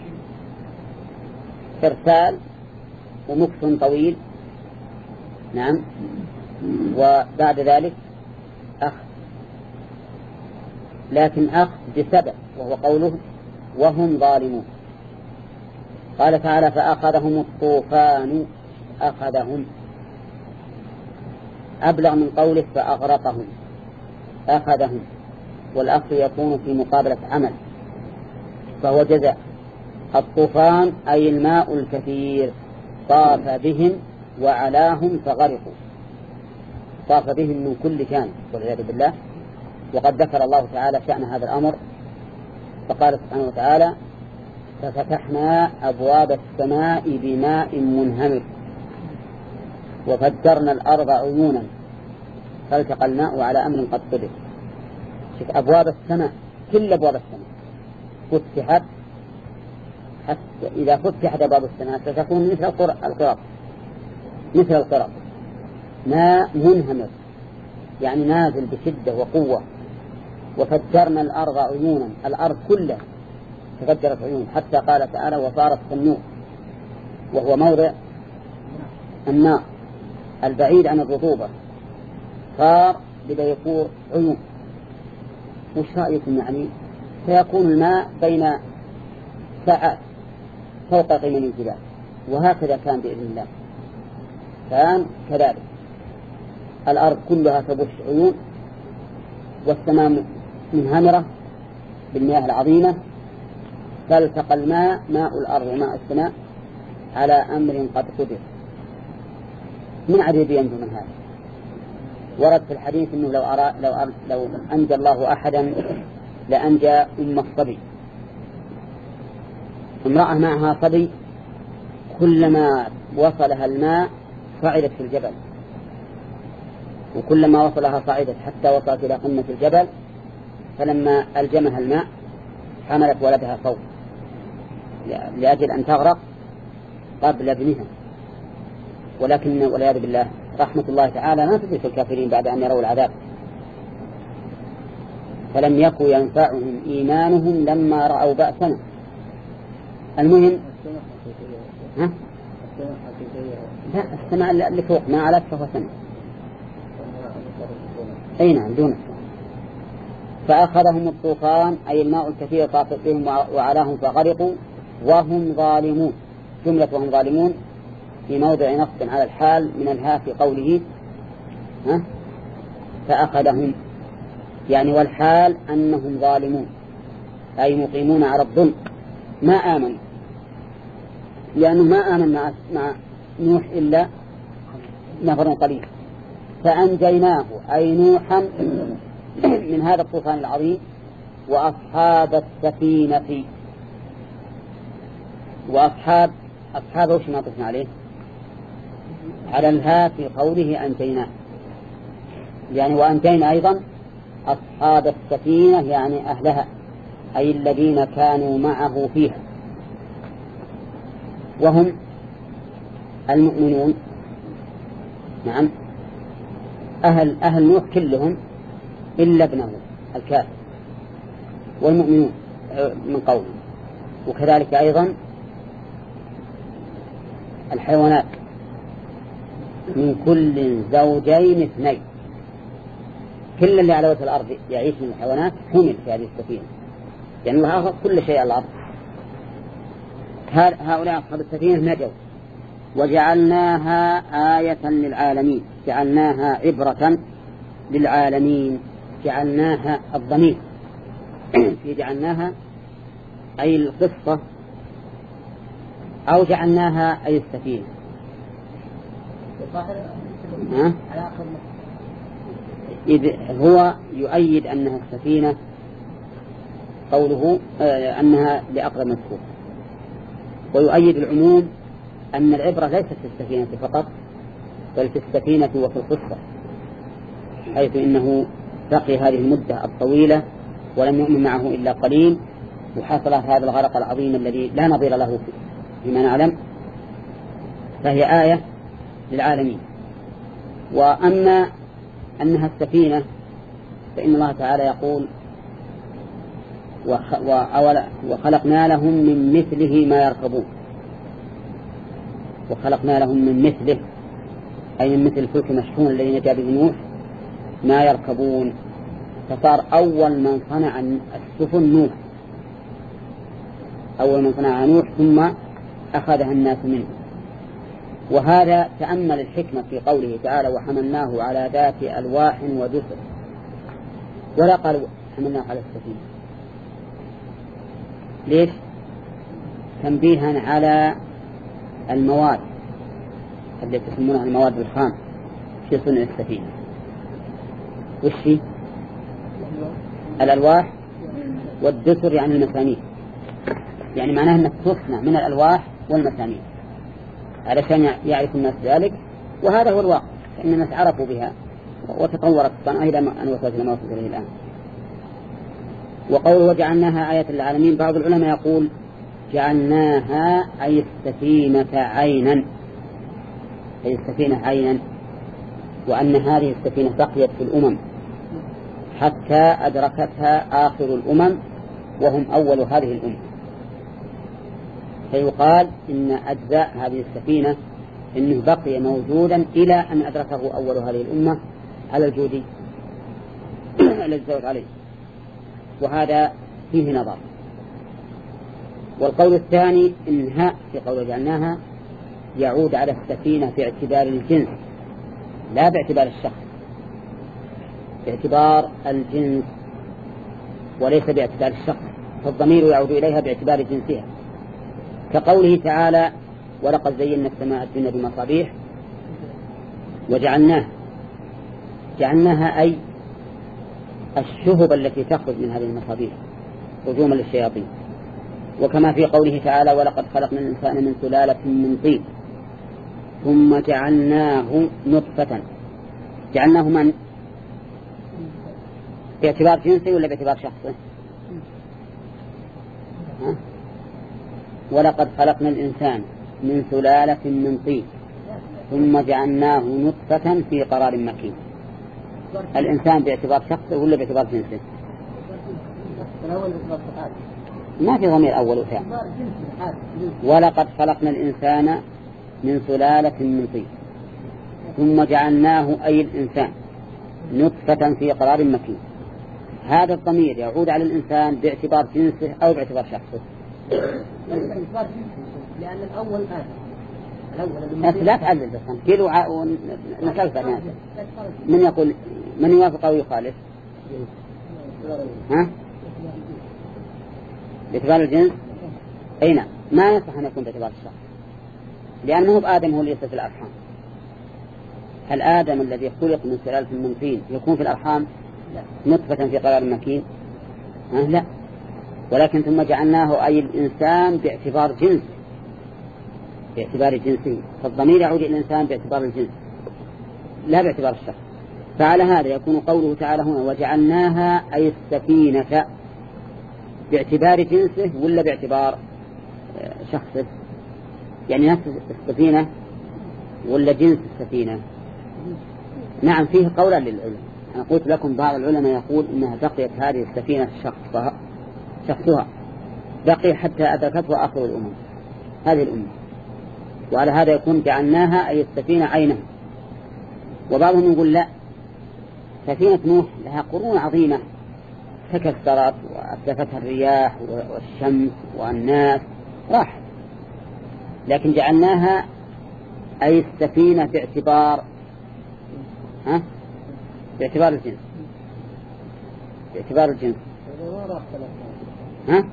إرسال ومكث طويل. نعم، وبعد ذلك أخذ، لكن أخذ بسبب وهو قوله وهم ظالمون. قال تعالى فأخذهم الطوفان، أخذهم أبلغ من قوله فأغرقهم، أخذهم، والأخذ يكون في مقابلة عمل فهو جزاء. الطوفان أي الماء الكثير طاف بهم وعلاهم فغرقوا، طاف بهم من كل جانب والعياذ بالله. وقد ذكر الله تعالى شأن هذا الأمر فقال سبحانه وتعالى ففتحنا أبواب السماء بماء منهمر وفجرنا الأرض عيونا فالتقى الماء على أمر قد قدر. شوف أبواب السماء، كل أبواب السماء فتحت، حتى إذا فتحت أبواب السماء ستكون مثل القراب، مثل القراب، ماء منهمر يعني نازل بشدة وقوة. وفجرنا الأرض عيونا، الأرض كلها تفجرت عيون، حتى قال تعالى وصارت كالنور، وهو موضع النار البعيد عن الرطوبة، صار بدأ يكون عيون. وش رأيكم يعني؟ سيكون الماء بين ساعات فوق قمم الجبال، وهكذا كان بإذن الله. كان كذلك الأرض كلها تبش عيون والسماء منهمرة بالمياه العظيمة، فالتقى الماء ماء الأرض وماء السماء على أمر قد قدر. من عدد ينجو من هذا؟ ورد في الحديث أنه لو, أرى لو, أرى لو أنجى الله أحدا لأنجى أم الصبي. امرأة معها صبي كلما وصلها الماء صعدت في الجبل، وكلما وصلها صعدت حتى وصلت إلى قمة الجبل، فلما ألجمها الماء حملت ولدها فوق لأجل أن تغرق قبل ابنها. ولكن والعياذ بالله رحمة الله تعالى ما تدرك الكافرين بعد أن يروا العذاب، فلم يكن ينفعهم إيمانهم لما رأوا بأسنا. المهم ها؟ لا، السماء اللي فوق ما علت فهو سماء. أي نعم، دون السماء. فأخذهم الطوفان أي الماء الكثير طاف بهم وعلاهم فغرقوا وهم ظالمون. جملة وهم ظالمون في موضع نصب على الحال من الهاء في قوله ها فأخذهم، يعني والحال أنهم ظالمون أي مقيمون على الظلم ما آمنوا، لأنه ما آمن مع, مع نوح إلا نفر قليل، فأنجيناه أي نوحا من هذا الطوفان العظيم وأصحاب السفينة. وأصحاب أصحابه وش ناطفنا عليه على الها في قوله أنجيناه، يعني وأنجينا أيضا أصحاب السفينة يعني أهلها أي الذين كانوا معه فيها، وهم المؤمنون. نعم أهل, أهل نوح كلهم إلا ابنه الكافر، والمؤمنون من قوله. وكذلك أيضا الحيوانات من كل زوجين اثنين، كل اللي على وجه الأرض يعيش من الحيوانات حمل في هذه السفينة، يعني الله أخذ كل شيء على الأرض. هؤلاء أصحاب السفينة نجوا وجعلناها آية للعالمين، جعلناها عبرة للعالمين. جعلناها الضمير في جعلناها أي القصة أو جعلناها أي السفينة. إذ هو يؤيد أنها السفينة قوله آه أنها لأقرب مذكور، ويؤيد العموم أن العبرة ليست في السفينة فقط بل في السفينة وفي القصة، حيث إنه بقي هذه المدة الطويلة ولم يؤمن معه إلا قليل، وحصل هذا الغرق العظيم الذي لا نظير له فيما نعلم، فهي آية للعالمين. وأما أنها السفينة فإن الله تعالى يقول وخلقنا لهم من مثله ما يركبون، وخلقنا لهم من مثله أي من مثل الفلك المشحون الذي نجا به نوح ما يركبون، فصار أول من صنع السفن نوح، أول من صنع نوح ثم أخذها الناس منه. وهذا تأمل الحكمة في قوله تعالى وحملناه على ذات ألواح ودسر، ولا قال حملناه على السفينة. ليش؟ تنبيها على المواد التي تسمونها المواد الخام في صنع السفينة. وش هي؟ الألواح والدسر يعني المسامير، يعني معناه أنك تصنع من الألواح والمسامير علشان يعرف الناس ذلك، وهذا هو الواقع، فإن الناس عرفوا بها وتطورت الصنعة إلى أن وصلت إلى ما وصلت إليه الآن. وقوله وجعلناها آية للعالمين، بعض العلماء يقول جعلناها أي السفينة عينا، أي السفينة عينا، وأن هذه السفينة بقيت في الأمم حتى أدركتها آخر الأمم وهم أول هذه الأمة، فيقال إن أجزاء هذه السفينة إنه بقي موجودا إلى أن أدركه أول هذه الأمة على الجودي الذي زوج عليه، وهذا فيه نظر. والقول الثاني إنها في قول جعلناها يعود على السفينة باعتبار الجنس لا باعتبار الشخص، باعتبار الجنس وليس باعتبار الشخص، فالضمير يعود إليها باعتبار جنسها، كقوله تعالى ولقد زينا السماء الدنيا بمصابيح وجعلناها، جعلناها أي الشهب التي تخرج من هذه المصابيح هجوما للشياطين. وكما في قوله تعالى ولقد خلقنا الإنسان من سلالة من طين ثم جعلناه نطفة، جعلناه من باعتبار جنسي ولا باعتبار شخصي؟ ها؟ ولقد خلقنا الإنسان من سلالة من طين ثم جعلناه نطفة في قرار مكين. الإنسان باعتبار شخصه ولا باعتبار جنسه؟ ما في ضمير أول وثاني. ولقد خلقنا الإنسان من سلالة من طين ثم جعلناه أي الإنسان نطفة في قرار مكين. هذا الضمير يعود على الإنسان باعتبار جنسه أو باعتبار شخصه؟ لأن الأول آدم، لا تعلل بس كيلو ونسألك الناس من يقول من يوافق أو يخالف؟ ها؟ باعتبار الجنس؟ أي نعم، ما يصح أن يكون باعتبار الشخص، لأنه بآدم هو اللي يصف الأرحام. هل آدم الذي خلق من سلالة من طين يكون في الأرحام نطفة في قرار مكين؟ أه لا، ولكن ثم جعلناه أي الإنسان باعتبار جنس، باعتبار جنسه، فالضمير يعود إلى الإنسان باعتبار الجنس لا باعتبار الشخص. فعلى هذا يكون قوله تعالى هنا وجعلناها أي السفينة باعتبار جنسه ولا باعتبار شخصه؟ يعني نفس السفينة ولا جنس السفينة؟ نعم، فيه قولا للعلم. أنا قلت لكم بعض العلماء يقول إنها بقيت هذه السفينة شخصها شخصها بقي حتى أدركته آخر الأمم هذه الأمة، وعلى هذا يكون جعلناها أي السفينة عينها. وبعضهم يقول لا، سفينة نوح لها قرون عظيمة تكسرت وأتلفتها الرياح والشمس والناس راحت، لكن جعلناها أي السفينة باعتبار ها؟ باعتبار الجنس، باعتبار الجنس ها؟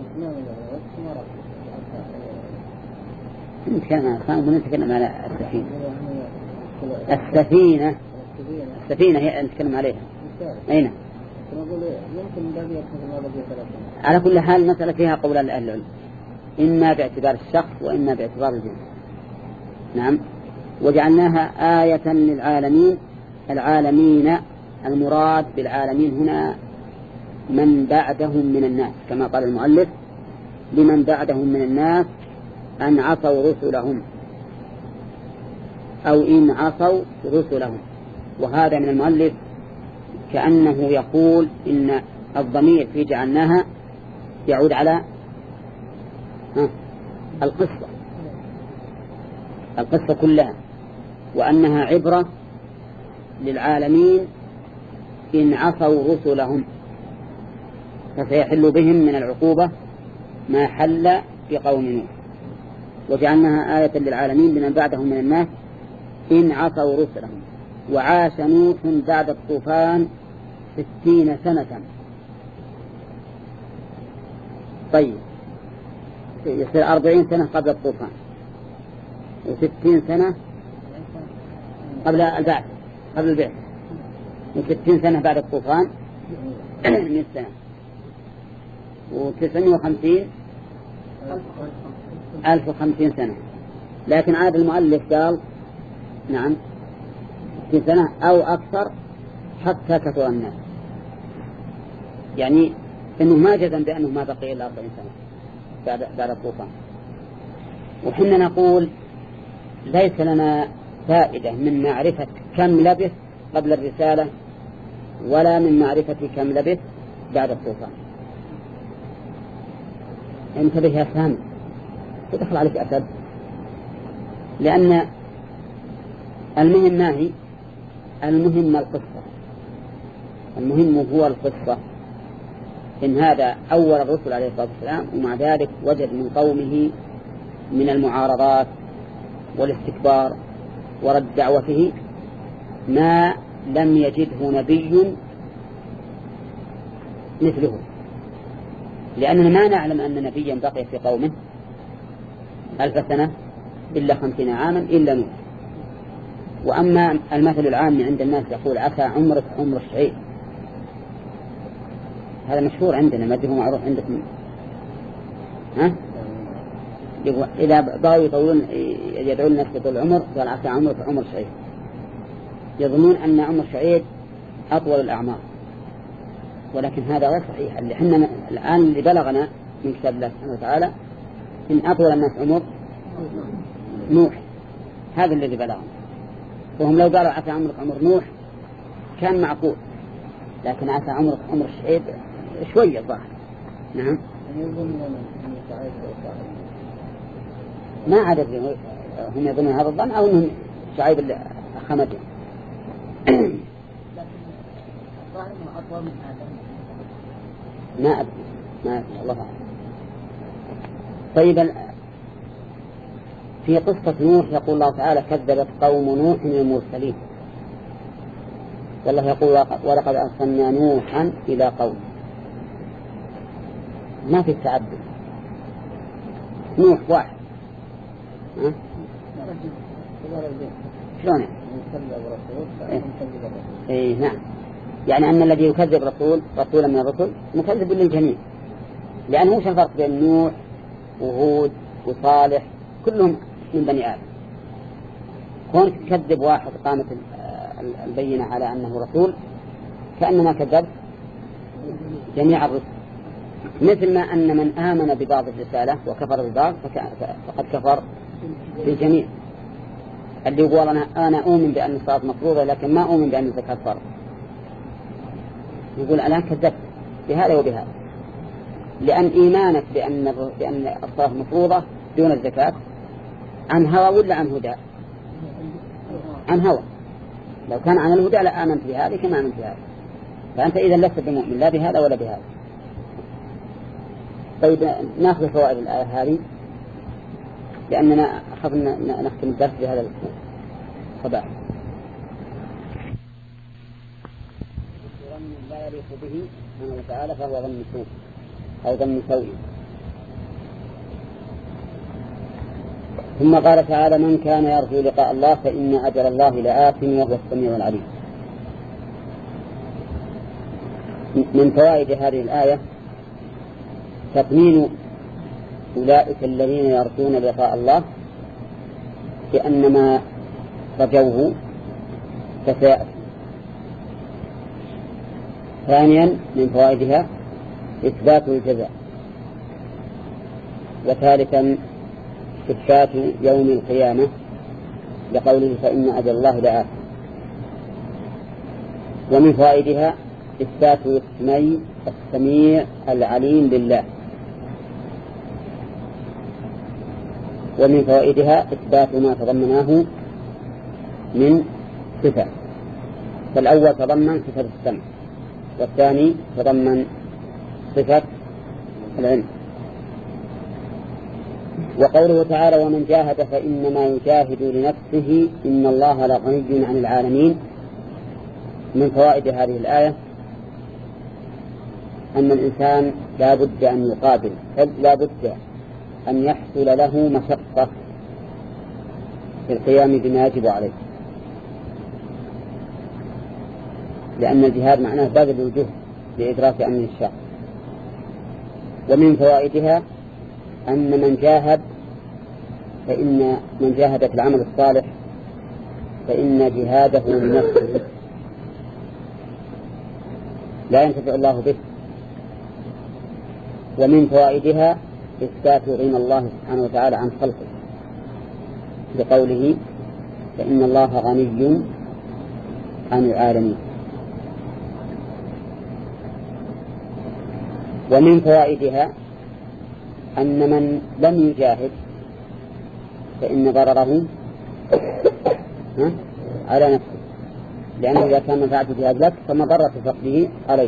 نتكلم عن نتكلم على السفينة. السفينة السفينة هي نتكلم عليها. أين؟ على كل حال المسألة فيها قول أهل العلم، إما باعتبار الشخص وإما باعتبار الجنس. نعم. وجعلناها آية للعالمين. العالمين المراد بالعالمين هنا من بعدهم من الناس، كما قال المؤلف لمن بعدهم من الناس أن عصوا رسلهم أو إن عصوا رسلهم. وهذا من المؤلف كأنه يقول إن الضمير في جعلناها يعود على القصة القصة كلها، وأنها عبرة للعالمين إن عصوا رسلهم، فسيحل بهم من العقوبة ما حل بقوم نوح. وجعلناها آية للعالمين لمن بعدهم من الناس إن عصوا رسلهم. وعاش نوح بعد الطوفان ستين سنة. طيب يصير أربعين سنة قبل الطوفان وستين سنة قبل البعث قبل البعث وستين سنة بعد الطوفان مئة سنة وتسعين وخمسين ألف وخمسين سنة. لكن عاد المؤلف قال نعم ستين سنة أو أكثر حتى كثر الناس، يعني إنه ما جزم بأنه ما بقي إلا أربعين سنة بعد بعد الطوفان. وحنا نقول ليس لنا فائدة من معرفة كم لبث قبل الرسالة ولا من معرفة كم لبث بعد الطوفان. انتبه يا سامي تدخل عليك أسد، لأن المهم ما هي المهم القصة، المهم هو القصة. إن هذا أول الرسل عليه الصلاة والسلام، ومع ذلك وجد من قومه من المعارضات والاستكبار ورد دعوته ما لم يجده نبي مثله، لأننا ما نعلم أن نبيا بقي في قومه ألف سنة إلا خمسين عاما إلا نوح. وأما المثل العام عند الناس يقول عسى عمرك عمر الشعير، هذا مشهور عندنا، ما هو معروف عندكم؟ ها؟ إذا بغوا يطولون يدعون الناس بطول العمر قال عسى عمرك عمر الشعير، يظنون أن عمر الشعير أطول الأعمار، ولكن هذا غير صحيح. اللي حنا الآن اللي بلغنا من كتاب الله سبحانه وتعالى إن أطول الناس عمر نوح، هذا الذي بلغنا. وهم لو قالوا عسى عمرك عمر نوح كان معقول، لكن عسى عمرك عمر الشعيب شوية ظاهر. نعم ما عدد هم يظنون هذا الظن أو أنهم شعيب اللي خمدهم. ما أدري ما أدري الله أعلم. طيب في قصة نوح يقول الله تعالى كذبت قوم نوح المرسلين، والله يقول ولقد أرسلنا نوحا إلى قوم. ما في التعدد، نوح واحد. ها؟ شلون يعني؟ إيه نعم، يعني أن الذي يكذب رسول رسولا من الرسل مكذب للجميع، لأنه وش الفرق بين نوح وهود وصالح؟ كلهم من بني آدم. كون تكذب واحد قامت البينة على أنه رسول كأنما كذب جميع الرسل، مثل ما أن من آمن ببعض الرسالة وكفر ببعض فقد كفر بالجميع. اللي يقول أنا, أنا أؤمن بأن الصلاة مفروضة لكن ما أؤمن بأن الزكاة فرض، يقول أنا كذبت بهذا وبهذا، لأن إيمانك بأن, بأن الصلاة مفروضة دون الزكاة عن هوى ولا عن هدى؟ عن هوى. لو كان عن الهدى لآمنت بهذه كما آمنت بهذا، فأنت إذا لست بمؤمن لا بهذا ولا بهذا. طيب ناخذ فوائد الآية هذه لأننا أخذنا نختم الدرس بهذا الصباح. ظن لا يليق به سبحانه وتعالى فهو ظن سوء أو ظن سوء. ثم قال تعالى من كان يرجو لقاء الله فإن أجل الله لآت وهو السميع العليم. من فوائد هذه الآية تطمين أولئك الذين يرجون لقاء الله بأن ما رجوه فسيأتي. ثانيا من فوائدها إثبات الجزاء. وثالثا إثبات يوم القيامة لقوله فإن أجل الله لآت. ومن فوائدها إثبات اسمي السميع العليم لله. ومن فوائدها إثبات ما تضمناه من صفة، فالأول تضمن صفة السمع والثاني تضمن صفة العلم. وقوله تعالى ومن جاهد فإنما يجاهد لنفسه إن الله لغني عن العالمين. من فوائد هذه الآية أن الإنسان لا بد أن يقابل لا بد أن يحصل له مشقة في القيام بما يجب عليه، لأن الجهاد معناه بذل الجهد لإدراك أمر الشرع. ومن فوائدها أن من جاهد فإن من جاهد في العمل الصالح فإن جهاده لنفسه لا ينتفع الله به. ومن فوائدها إثبات غنى الله سبحانه وتعالى عن خلقه بقوله فإن الله غني عن العالمين. ومن فوائدها أن من لم يجاهد فإن ضرره على نفسه، لأنه إذا كان منفعة الجهاد لك فمضرة فقده عليه.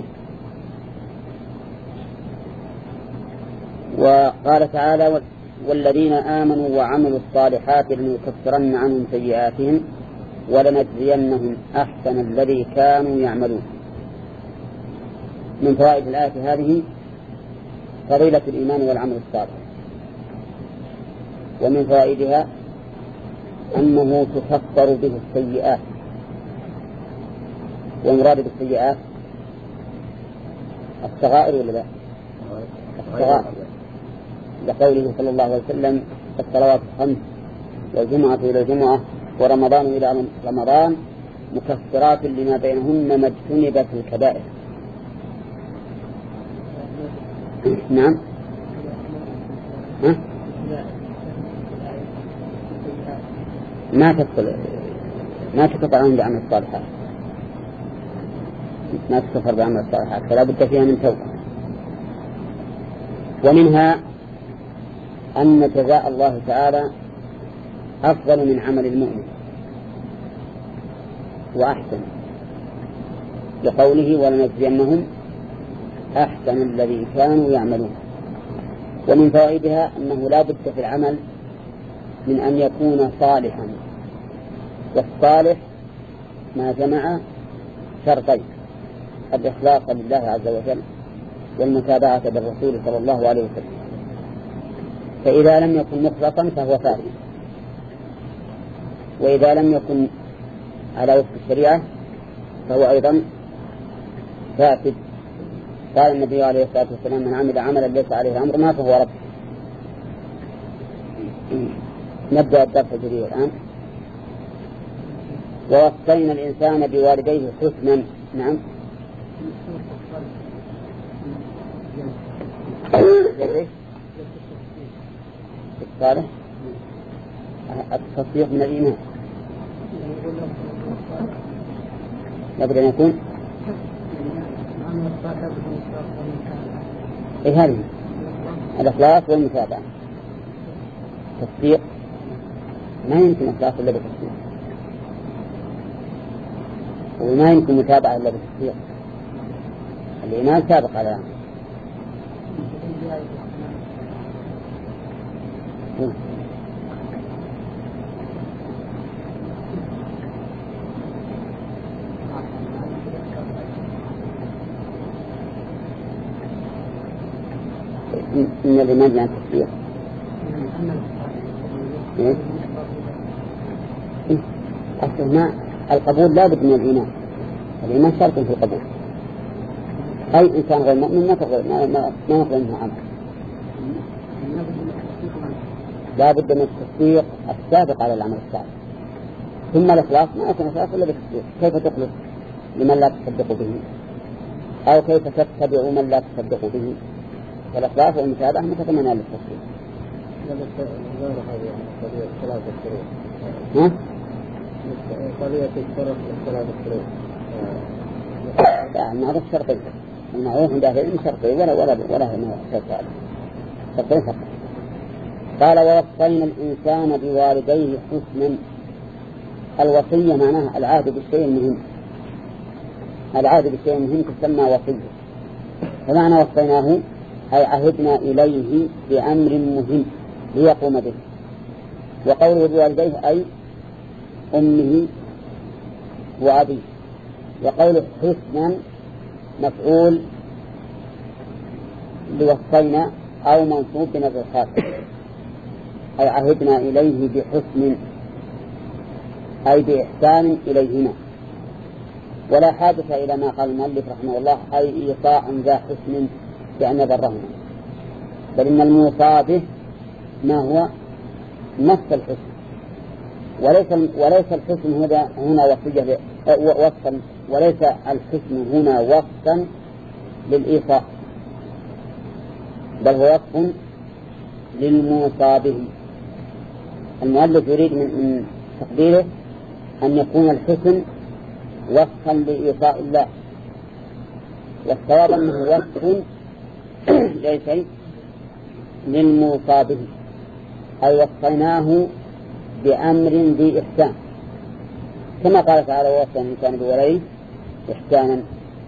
وقال تعالى والذين آمنوا وعملوا الصالحات لنكفرن عنهم سيئاتهم ولنجزينهم أحسن الذي كانوا يعملون. من فوائد الآية هذه فضيلة الإيمان والعمل الصالح. ومن فوائدها أنه تكفر به السيئات. والمراد بالسيئات الصغائر ولا لا؟ الصغائر، لقوله صلى الله عليه وسلم الصلوات الخمس والجمعة إلى الجمعة ورمضان إلى رمضان مكفرات لما بينهن ما اجتنبت الكبائر. نعم. ها؟ ما تدخل ما تكفر عنهم بعمل الصالحات، ما تكفر بعمل الصالحات، فلا بد فيها من توبة. ومنها أن جزاء الله تعالى أفضل من عمل المؤمن وأحسن، لقوله ولنجزينهم أحسن الذي كانوا يعملون. ومن فوائدها أنه لا بد في العمل من أن يكون صالحا، والصالح ما جمع شرطين: الإخلاص لله عز وجل والمتابعة بالرسول صلى الله عليه وسلم. فإذا لم يكن مخلصا فهو فاسد، وإذا لم يكن على وفق الشريعة فهو أيضا فاسد. قال النبي عليه الصلاة والسلام: من عمل عملا ليس عليه أمرنا فهو رد. نبدأ الدرس الجديد الآن. ووصينا الإنسان بوالديه حسنا. نعم. الصالح التصديق من الإيمان لابد أن يكون إيه هذه الإخلاص والمتابعة. تصديق ما يمكن إخلاص إلا بالتصديق، وما يمكن متابعة إلا بالتصديق. الإيمان سابق على إن الإيمان يعني التصديق. أصل ما القبول لا بد من الإيمان. الإيمان شرط في القبول. أي إنسان غير مؤمن ما تقبل ما ما ما يقبل منه عمل. لا بد من التصديق السابق على العمل الصالح. ثم الإخلاص ما يكون إخلاص إلا بالتصديق. كيف تخلص لمن لا تصدق به، أو كيف تتبع من لا تصدق به؟ فالإخلاص والمتابعة متضمنان للتصديق. ها؟ قضية الشرط والثلاث الشروط. لا، ما هذا الشرطين. المعروف عند أهل العلم شرطين ولا ولا ولا هنا شرط ثالث. شرطين فقط. قال: ووصينا الإنسان بوالديه حسنا. الوصية معناها العهد بالشيء المهم. العهد بالشيء المهم تسمى وصية. فمعنى وصيناه أي عهدنا إليه بأمر مهم ليقوم به. وقوله بوالديه أي أمه وأبيه. وقوله حسنا مفعول لوصينا أو منصوب بنظر خاص، أي عهدنا إليه بحسن أي بإحسان إليهما. ولا حادث إلى ما قال المؤلف رحمه الله أي إيصاء ذا حسن بأن برهما، بل إن الموصى به ما هو نفس الحسن، وليس وليس الحسن هنا هنا وصية وصفا، وليس الحسن هنا وصفا للإيصاء، بل هو وصف للموصى به. المؤلف يريد من, من تقديره أن يكون الحسن وصفا لإيصاء الله، والصواب أنه وصف ليس للموصى به، أي وصيناه بأمر ذي إحسان، كما قال تعالى: ووصى الإنسان بولديه إحسانا.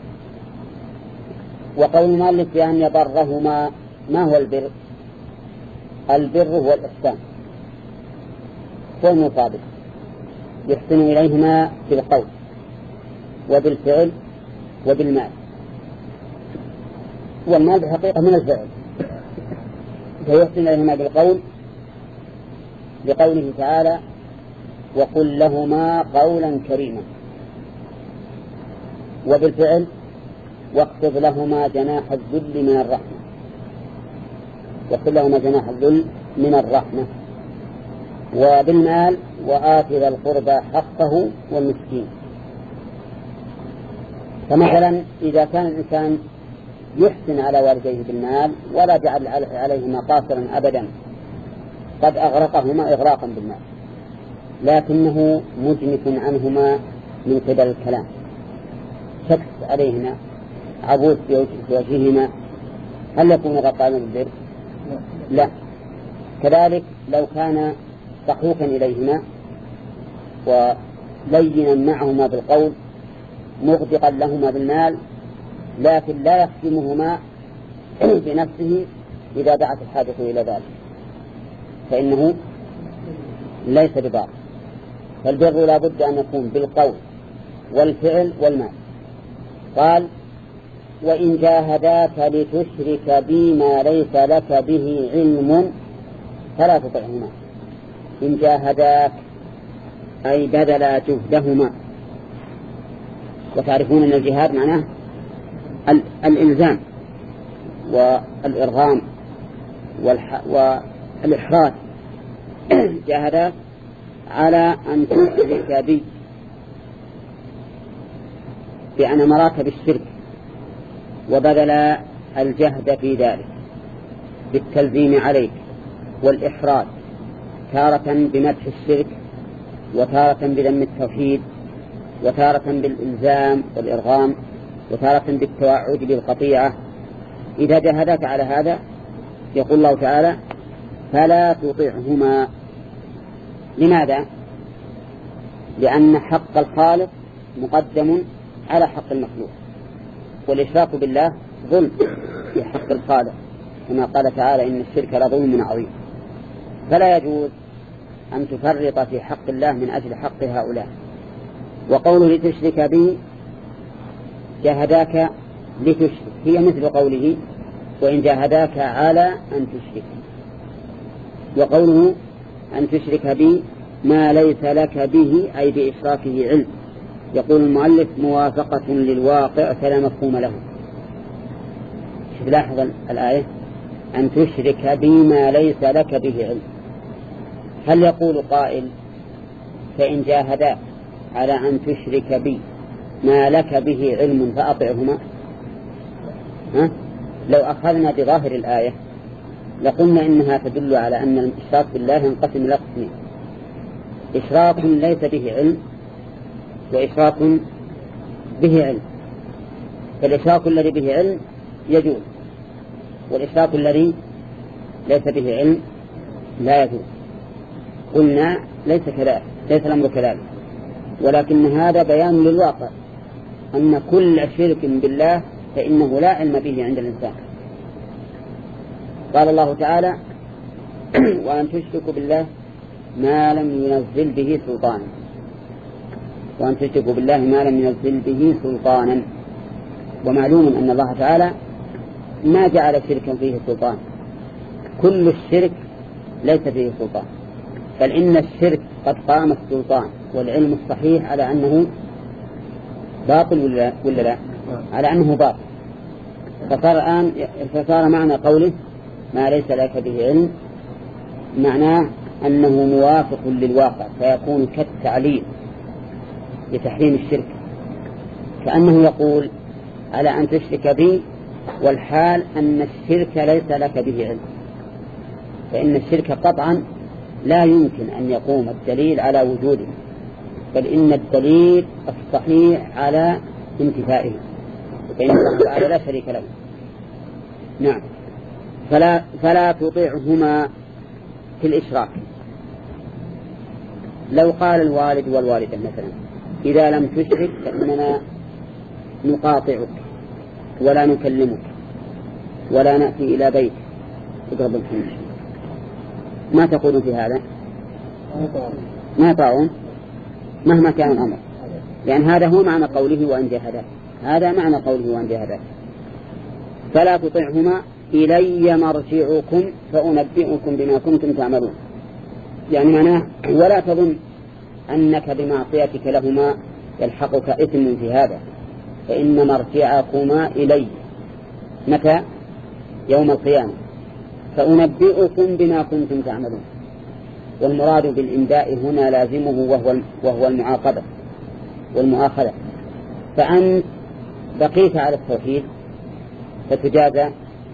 وقول المؤلف بأن يبرهما، ما هو البر؟ البر هو الإحسان والمطابق، يحسن إليهما بالقول وبالفعل وبالمال. والمال بحقيقة من الفعل، فيحسن إليهما بالقول لقوله تعالى: وقل لهما قولا كريما. وبالفعل: واخفض لهما جناح الذل من الرحمة. واخفض لهما جناح الذل من الرحمة. وبالمال: وآت ذا القربى حقه والمسكين. فمثلا إذا كان الإنسان يحسن على والديه بالمال ولا جعل عليهما قاصرا أبدا، قد أغرقهما إغراقا بالمال، لكنه مجنف عنهما من قبل الكلام، شخص عليهما، عبوس في وجههما، هل يكون غطانا بالبر؟ لا. كذلك لو كان ضحوكا إليهما ولينا معهما بالقول مغدقا لهما بالمال، لكن لا يخدمهما بنفسه إذا دعت الحاجة إلى ذلك، فإنه ليس بباطل، فالبر لا بد أن يكون بالقول والفعل والمال. قال وإن جاهداك لتشرك بي ما ليس لك به علم فلا تطعهما. إن جاهداك أي بذلا جهدهما، وتعرفون أن الجهاد معناه الإلزام والإرغام والإحراج. جاهداك على أن تشرك بي بأن أمرك بالشرك، وبذل الجهد في ذلك بالتلزيم عليك والإحراج، تارة بمدح الشرك وتارة بذم التوحيد وتارة بالإلزام والإرغام وتارة بالتوعد بالقطيعة. إذا جاهداك على هذا يقول الله تعالى فلا تطعهما. لماذا؟ لأن حق الخالق مقدم على حق المخلوق، والإشراك بالله ظلم في حق الخالق، كما قال تعالى إن الشرك لظلم عظيم. فلا يجوز أن تفرط في حق الله من أجل حق هؤلاء. وقوله لتشرك بي جاهداك لتشرك هي مثل قوله وإن جاهداك على أن تشرك. وقوله أن تشرك بي ما ليس لك به أي بإشراكه علم. يقول المؤلف موافقة للواقع فلا مفهوم له. شوف لاحظ الآية أن تشرك بي ما ليس لك به علم. هل يقول قائل فإن جاهداك على أن تشرك بي ما لك به علم فأطعهما؟ ها؟ لو أخذنا بظاهر الآية لقلنا إنها تدل على أن الإشراك بالله ينقسم إلى قسمين: إشراك ليس به علم وإشراك به علم. فالإشراك الذي به علم يجوز، والإشراك الذي ليس به علم لا يجوز. قلنا ليس كذلك، ليس الأمر كذلك، ولكن هذا بيان للواقع أن كل شرك بالله فإنه لا علم به عند الإنسان. قال الله تعالى وأن تشركوا بالله ما لم ينزل به سلطانا، وأن تشركوا بالله ما لم ينزل به سلطانا. ومعلوم أن الله تعالى ما جعل شركا فيه سلطان، كل الشرك ليس فيه سلطان، بل إن الشرك قد قام السلطان والعلم الصحيح على أنه باطل ولا, ولا لا؟ على أنه باطل. فصار الآن فصار معنى قوله ما ليس لك به علم معناه أنه موافق للواقع، فيكون كالتعليل لتحريم الشرك، كأنه يقول على أن تشرك بي والحال أن الشرك ليس لك به علم. فإن الشرك قطعا لا يمكن أن يقوم الدليل على وجوده، بل إن الدليل الصحيح على انتفائه، فإن الله تعالى لا شريك له. نعم. فلا, فلا تطيعهما في الإشراك. لو قال الوالد والوالدة مثلا إذا لم تشرك فإننا نقاطعك ولا نكلمك ولا نأتي إلى بيت اضرب الخمس، ما تقولون في هذا؟ ما يطاعون مهما كان الأمر، لأن هذا هو معنى قوله وأن جاهداك، هذا معنى قوله وأن جاهداك. فلا تطيعهما إلي مرجعكم فأنبئكم بما كنتم تعملون. يعني معناه ولا تظن أنك بمعصيتك لهما يلحقك إثم في هذا، فإن مرجعكما إلي متى؟ يوم القيامة، فأنبئكم بما كنتم تعملون. والمراد بالإنباء هنا لازمه وهو وهو المعاقبة والمؤاخذة. فأنت بقيت على التوحيد فتجازى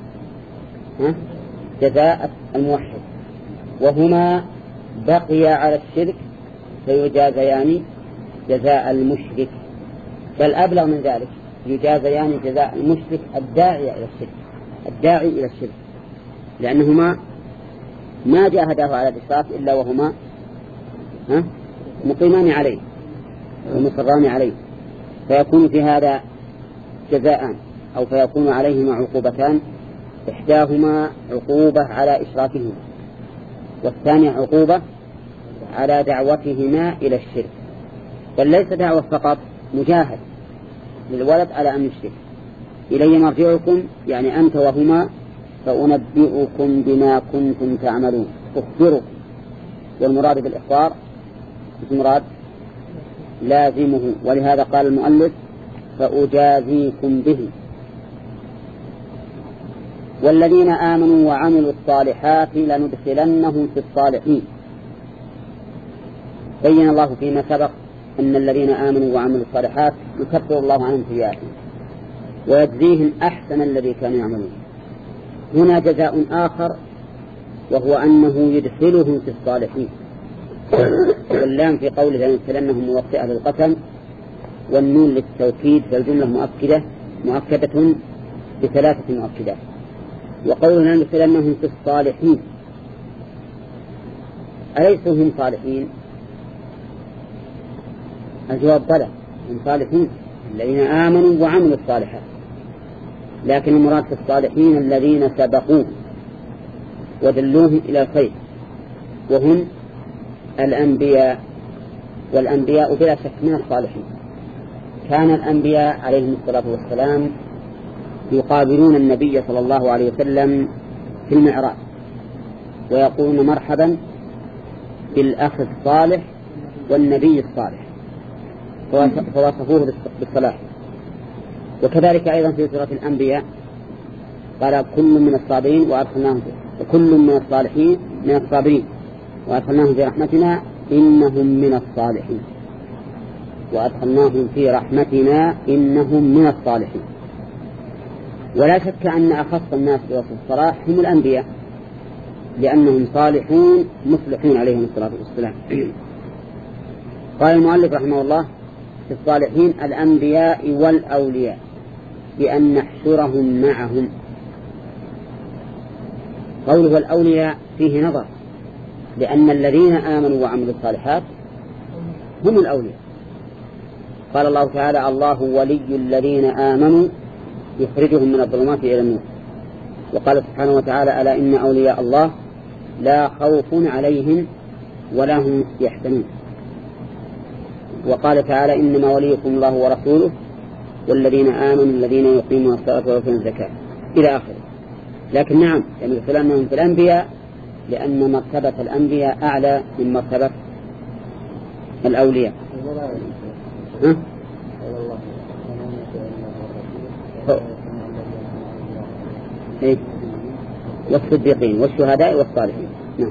جزاء الموحد، وهما بقي على الشرك فيجازيان جزاء المشرك، بل أبلغ من ذلك يجازيان جزاء المشرك الداعي إلى الشرك الداعي إلى الشرك لأنهما ما جاهداه على الإشراك إلا وهما مقيمان عليه ومصران عليه، فيكون في هذا جزاءان أو فيكون عليهما عقوبتان، إحداهما عقوبة على إشراكهما والثانية عقوبة على دعوتهما إلى الشرك، بل ليس دعوة فقط، مجاهد للولد على أن يشرك. إلي مرجعكم يعني أنت وهما فأنبئكم بما كنتم تعملون، أخبركم. والمراد بالإخبار المراد لازمه، ولهذا قال المؤلف فأجازيكم به. والذين آمنوا وعملوا الصالحات لندخلنهم في الصالحين. بين الله فيما سبق أن الذين آمنوا وعملوا الصالحات يكفر الله عنهم سيئاتهم ويجزيهم أحسن الذي كانوا يعملون. هنا جزاء آخر وهو أنه يدخلهم في الصالحين. واللام في قوله لندخلنهم موطئة للقسم، والنون للتوكيد، فالجملة مؤكدة مؤكدة بثلاثة مؤكدات. وقولنا لندخلنهم في الصالحين، أليسوا هم صالحين؟ الجواب بلى، هم صالحين الذين آمنوا وعملوا الصالحات، لكن المراد في الصالحين الذين سبقوه ودلوهم إلى الخير، وهم الأنبياء. والأنبياء بلا شك من الصالحين. كان الأنبياء عليهم الصلاة والسلام يقابلون النبي صلى الله عليه وسلم في المعراج ويقولون مرحبا بالأخ الصالح والنبي الصالح، فوصفوه بالصلاح. وكذلك أيضا في سورة الأنبياء قال كل من الصابرين وأدخلناهم كل من الصالحين من الصابرين وأدخلناهم في رحمتنا إنهم من الصالحين، وأدخلناهم في رحمتنا إنهم من الصالحين. ولا شك أن أخص الناس بوصف الصلاح هم الأنبياء، لأنهم صالحون مصلحون عليهم الصلاة والسلام. قال المؤلف رحمه الله في الصالحين الأنبياء والأولياء بأن نحشرهم معهم. قوله الأولياء فيه نظر، لأن الذين آمنوا وعملوا الصالحات هم الأولياء. قال الله تعالى الله ولي الذين آمنوا يخرجهم من الظلمات إلى النور. وقال سبحانه وتعالى ألا إن أولياء الله لا خوف عليهم ولا هم يحزنون. وقال تعالى إنما وليكم الله ورسوله والذين آمنوا الذين يقيمون الصلاة ويؤتون الزكاة إلى آخره. لكن نعم يدخلونهم في الأنبياء لأن مرتبة الأنبياء أعلى من مرتبة الأولياء. ها؟ إيه؟ والصديقين والشهداء والصالحين. نعم.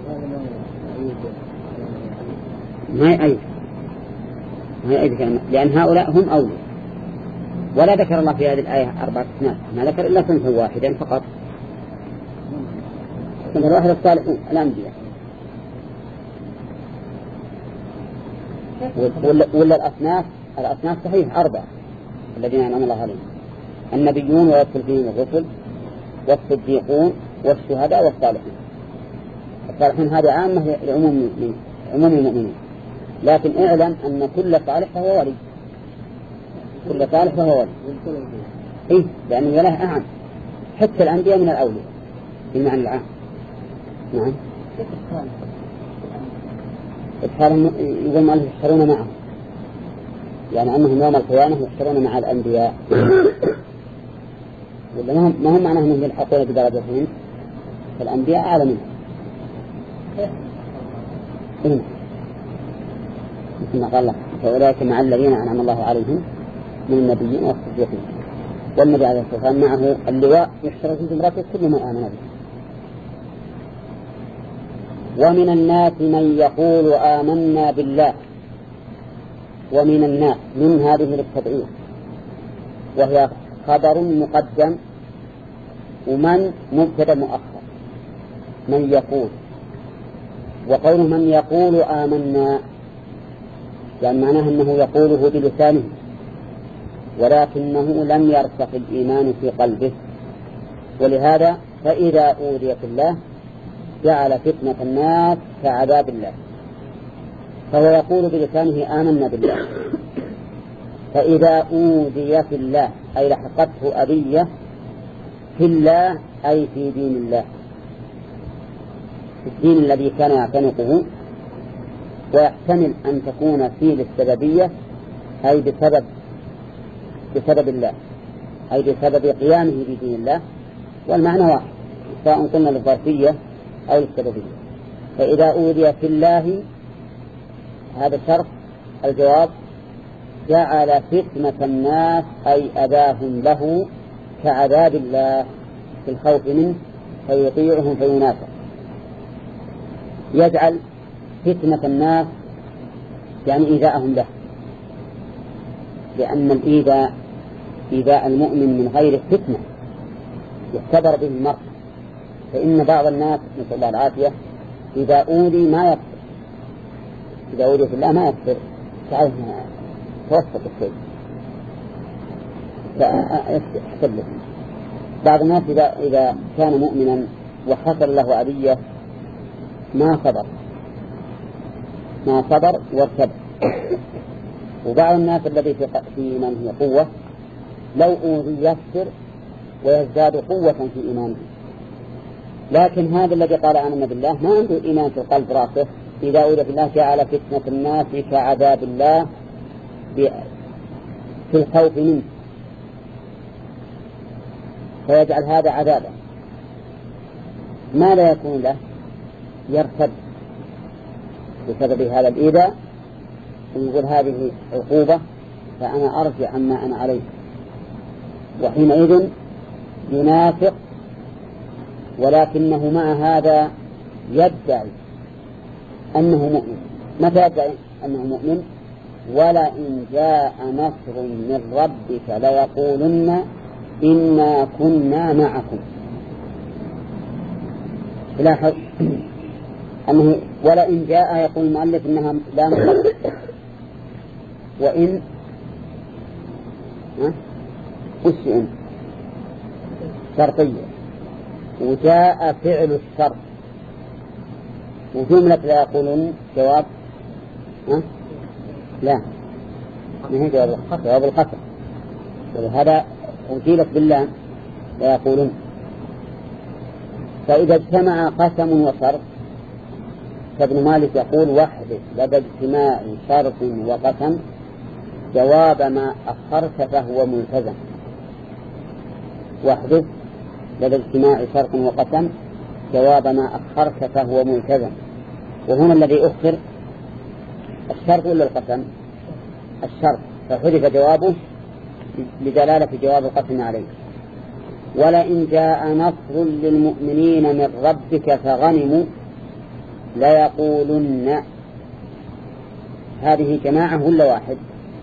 ما هي أيضا ما هي أيضا لأن هؤلاء هم أولياء. ولا ذكر الله في هذه الآية أربعة ناس، ما ذكر إلا صنفا واحدا فقط، صنف واحد الصالحون الأنبياء. ولا الأصناف الأصناف صحيح أربعة الذين أنعم الله عليهم: النبيون ويدخل فيهم الرسل والصديقون والشهداء والصالحين. الصالحين هذه عامة لعموم عموم المؤمنين، لكن اعلم أن كل صالح فهو ولي، كل صالح فهو ولي. إيه؟ لأن الولاء أعم، حتى الأنبياء من الأولياء في المعنى العام. نعم. إدخالهم يقول مؤلف يحشرون معهم، يعني أنهم يوم القيامة يحشرون مع الأنبياء. ولا ما هم ما هم معناهم أنهم يلحقون بدرجتهم، فالأنبياء أعلى منهم. إيه؟ مثل ما قال الله فأولئك مع الذين أنعم الله عليهم من النبيين والصديقين. والنبي عليه الصلاة والسلام معه اللواء يحشر في زمرته كل من آمن به. ومن الناس من يقول آمنا بالله. ومن الناس من هذه للتبعير، وهي خبر مقدم ومن مبتدا مؤخر. من يقول، وقوله من يقول آمنا يعني معناه أنه يقوله بلسانه ولكنه لم يرسخ الإيمان في قلبه. ولهذا فإذا أوذي في الله جعل فتنة الناس كعذاب الله، فهو يقول بلسانه آمنا بالله. فإذا أوذي في الله أي لحقته أذية في الله أي في دين الله، في الدين الذي كان يعتنقه ويحتمل أن تكون فيه للسببية أي بسبب بسبب الله، أي بسبب قيامه بدين الله، والمعنى واحد سواء قلنا للظرفية أو للسببية. فإذا أوذي في الله هذا شرط الجواب جعل فتنة الناس أي أذاهم له كعذاب الله في الخوف منه فيطيعهم فينافق. يجعل فتنة الناس يعني إيذاءهم له، لأن الإيذاء إيذاء المؤمن من غير فتنة يختبر به المرء. فإن بعض الناس نسأل الله العافية إذا أوذي ما يكفر، إذا أوذي في الله ما يكفر، تعرف توسط الشيء فاحسب له. بعض الناس إذا, إذا كان مؤمنا وحصل له عدية ما صبر ما صبر وارتد. وبعض الناس الذي في إيمانه قوة لو أوذي يكفر ويزداد قوة في إيمانه. لكن هذا الذي قال آمنا بالله ما عنده إيمان في القلب راسخ، إذا أوذي في الله جعل فتنة الناس كعذاب الله في الخوف منه فيجعل هذا عذابا. ماذا يكون له؟ يرتد بسبب هذا الإيذاء ويقول هذه عقوبة فأنا أرجع عما أنا عليه، وحينئذ ينافق، ولكنه مع هذا يدعي أنه مؤمن. متى يدعي أنه مؤمن؟ ولئن جاء نصر من ربك ليقولن إنا كنا معكم. لاحظ أنه ولئن جاء يقول المؤلف إنها لا مطلق، وإن وش إن شرطية، وجاء فعل الشرط، وجملة لا يقولون جواب ها؟ لا ما هي جواب القسم، جواب القسم، ولهذا أجيلت بالله لا يقولون. فإذا اجتمع قسم وشرط فابن مالك يقول وحده لدى اجتماع شرط وقسم جواب ما أخرت فهو ملتزم. وحده لدى اجتماع شرط وقسم جواب ما أخرت فهو ملتزم. وهنا الذي أخر الشرط ولا القسم؟ الشرط، فحذف جوابه لدلالة جواب القسم عليه. ولئن جاء نصر للمؤمنين من ربك فغنموا ليقولن. هذه جماعة ولا واحد؟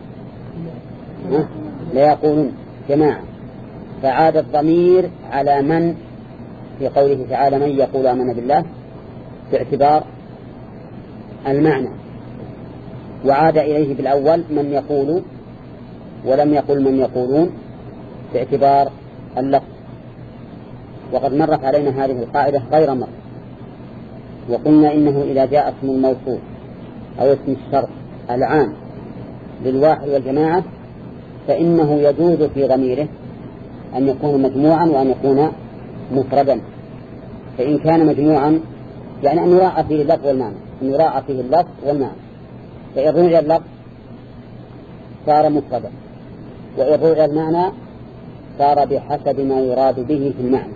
ليقولن جماعة، فعاد الضمير على من في قوله تعالى من يقول آمنا بالله باعتبار المعنى، وعاد إليه بالأول من يقول، ولم يقل من يقولون باعتبار اللفظ. وقد مرت علينا هذه القاعدة غير مرة، وقلنا إنه إذا جاء اسم الموصول أو اسم الشرط العام للواحد والجماعة فإنه يجوز في ضميره أن يكون مجموعا وأن يكون مفردا. فإن كان مجموعا يعني أن يراعى فيه اللفظ والمعنى، أن يراعى فيه اللفظ والمعنى، فإن رجع اللفظ صار مفردا، وإن رجع المعنى صار بحسب ما يراد به في المعنى.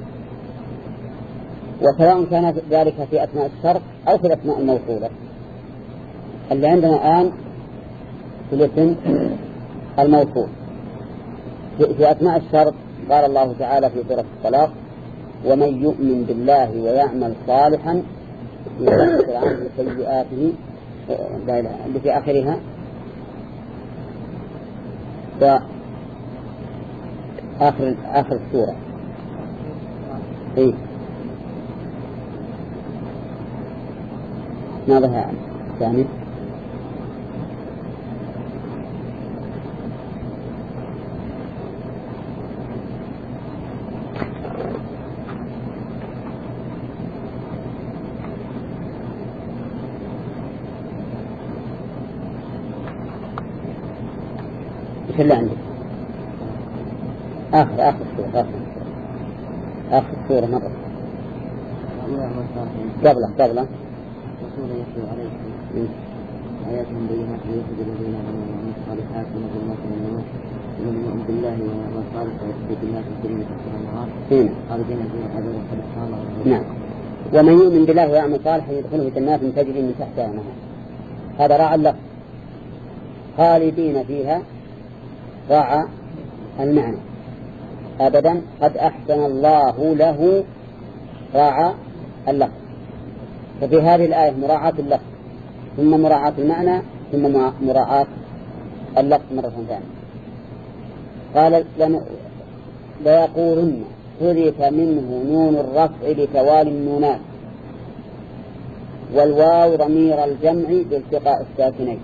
وسواء كان ذلك في أثناء الشرط أو في الأسماء الموصولة. اللي عندنا الآن في الاسم الموصول في أثناء الشرط قال الله تعالى في سورة الطلاق ومن يؤمن بالله ويعمل صالحا يكفر عنه سيئاته اللي في آخرها وآخر آخر السورة. إيه ماذا يعني ثاني؟ إيش اللي عندك؟ آخر آخر السورة آخر آخر السورة مرة قبله قبله رسول يتلو عليكم آياتهم بينات ويخرج الذين آمنوا وعملوا الصالحات من الظلمات إلى النور ومن يؤمن بالله ويعمل صالحا ويخرج الناس من الظلمات إلى النار خالدين فيها أبدا قد أحسن. نعم. ومن يؤمن بالله ويعمل صالحا يدخله جنات تجري من تحتها الأنهار. هذا راعى اللفظ. خالدين فيها راعى المعنى. أبدا قد أحسن الله له راعى اللفظ. ففي هذه الآية مراعاة اللفظ ثم مراعاة المعنى ثم مراعاة اللفظ مرة ثانية. قال ليقولن حذف منه نون الرفع لتوالي النونات والواو ضمير الجمع بالتقاء الساكنين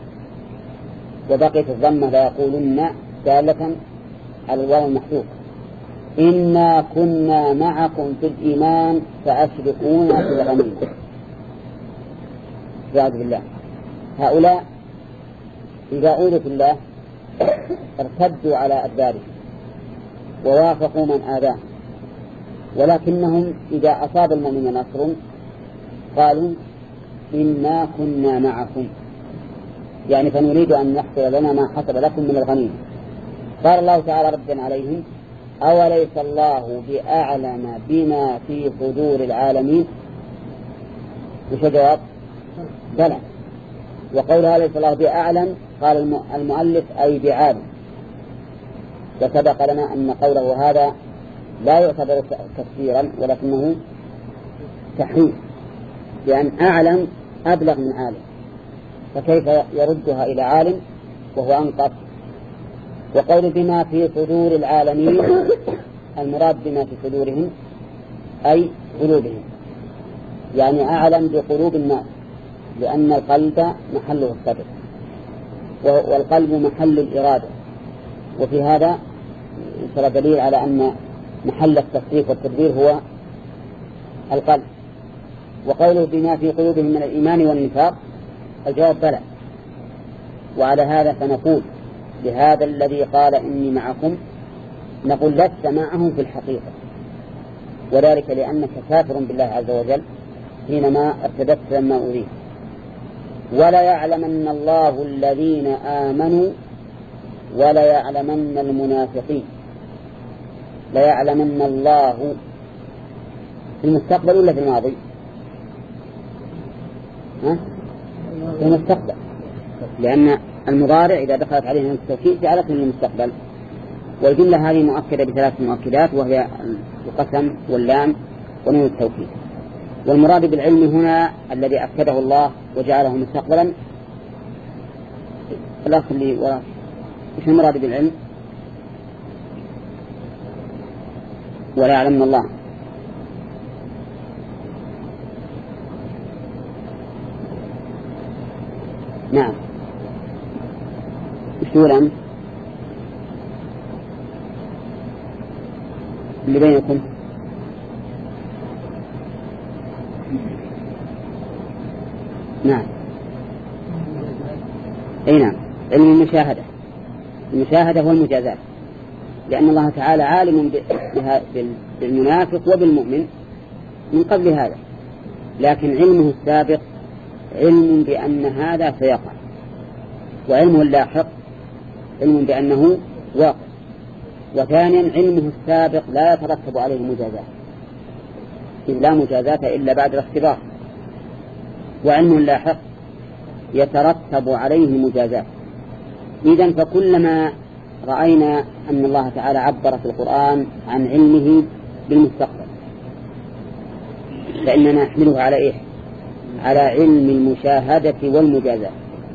وبقيت الضمة ليقولن دالة على الواو المحذوف. إنا كنا معكم في الإيمان فأشركونا في الغنيمة. والعياذ بالله. هؤلاء إذا أوذوا في الله ارتدوا على أدبارهم ووافقوا من آذاهم، ولكنهم إذا أصاب المؤمن نصر قالوا إنا كنا معكم، يعني فنريد أن يحصل لنا ما حصل لكم من الغنيمة. قال الله تعالى ردا عليهم أوليس الله بأعلم بما في صدور العالمين؟ وش الجواب؟ بلى. وقولها أليس الله بأعلم قال المؤلف أي بعالم. وسبق لنا أن قوله هذا لا يعتبر تفسيرا ولكنه تحريف، لأن أعلم أبلغ من عالم، فكيف يردها إلى عالم وهو أنقص؟ وقول بما في صدور العالمين المراد بما في صدورهم أي قلوبهم، يعني أعلم بقلوب الناس، لأن القلب محله الصدر والقلب محل الإرادة، وفي هذا ترى دليل على أن محل التصريف والتدبير هو القلب. وقوله بما في قلوبهم من الإيمان والنفاق الجواب بلى. وعلى هذا فنقول لهذا الذي قال إني معكم نقول لست معهم في الحقيقة، وذلك لأنك كافر بالله عز وجل حينما ارتدت لما أريد. ولا يعلمن الله الذين آمنوا ولا يعلمن المنافقين. لا يعلمن الله في المستقبل ولا في الماضي؟ ها؟ في المستقبل، لأن المضارع إذا دخلت عليه التوكيد جعلته للمستقبل. والجملة هذه مؤكدة بثلاث مؤكدات، وهي القسم واللام ونون التوكيد. والمراد بالعلم هنا الذي أكده الله وجعله مستقبلا. الأخ اللي وراء إيش المراد بالعلم؟ ولا يعلمن الله. نعم. إيش تقول أنت؟ اللي بينكم نعم. أي نعم. علم المشاهدة. المشاهدة هو المجازات، لأن الله تعالى عالم بالمنافق وبالمؤمن من قبل هذا، لكن علمه السابق علم بأن هذا سيقع، وعلمه اللاحق علم بأنه واقع. وثانيا علمه السابق لا يترتب عليه مجازات، إذ لا مجازات إلا بعد الاختبار، وعلمه اللاحق يترتب عليه مجازات. إذن فكلما رأينا أن الله تعالى عبر في القرآن عن علمه بالمستقبل فإننا نحمله على إيه؟ على علم المشاهدة والمجازات،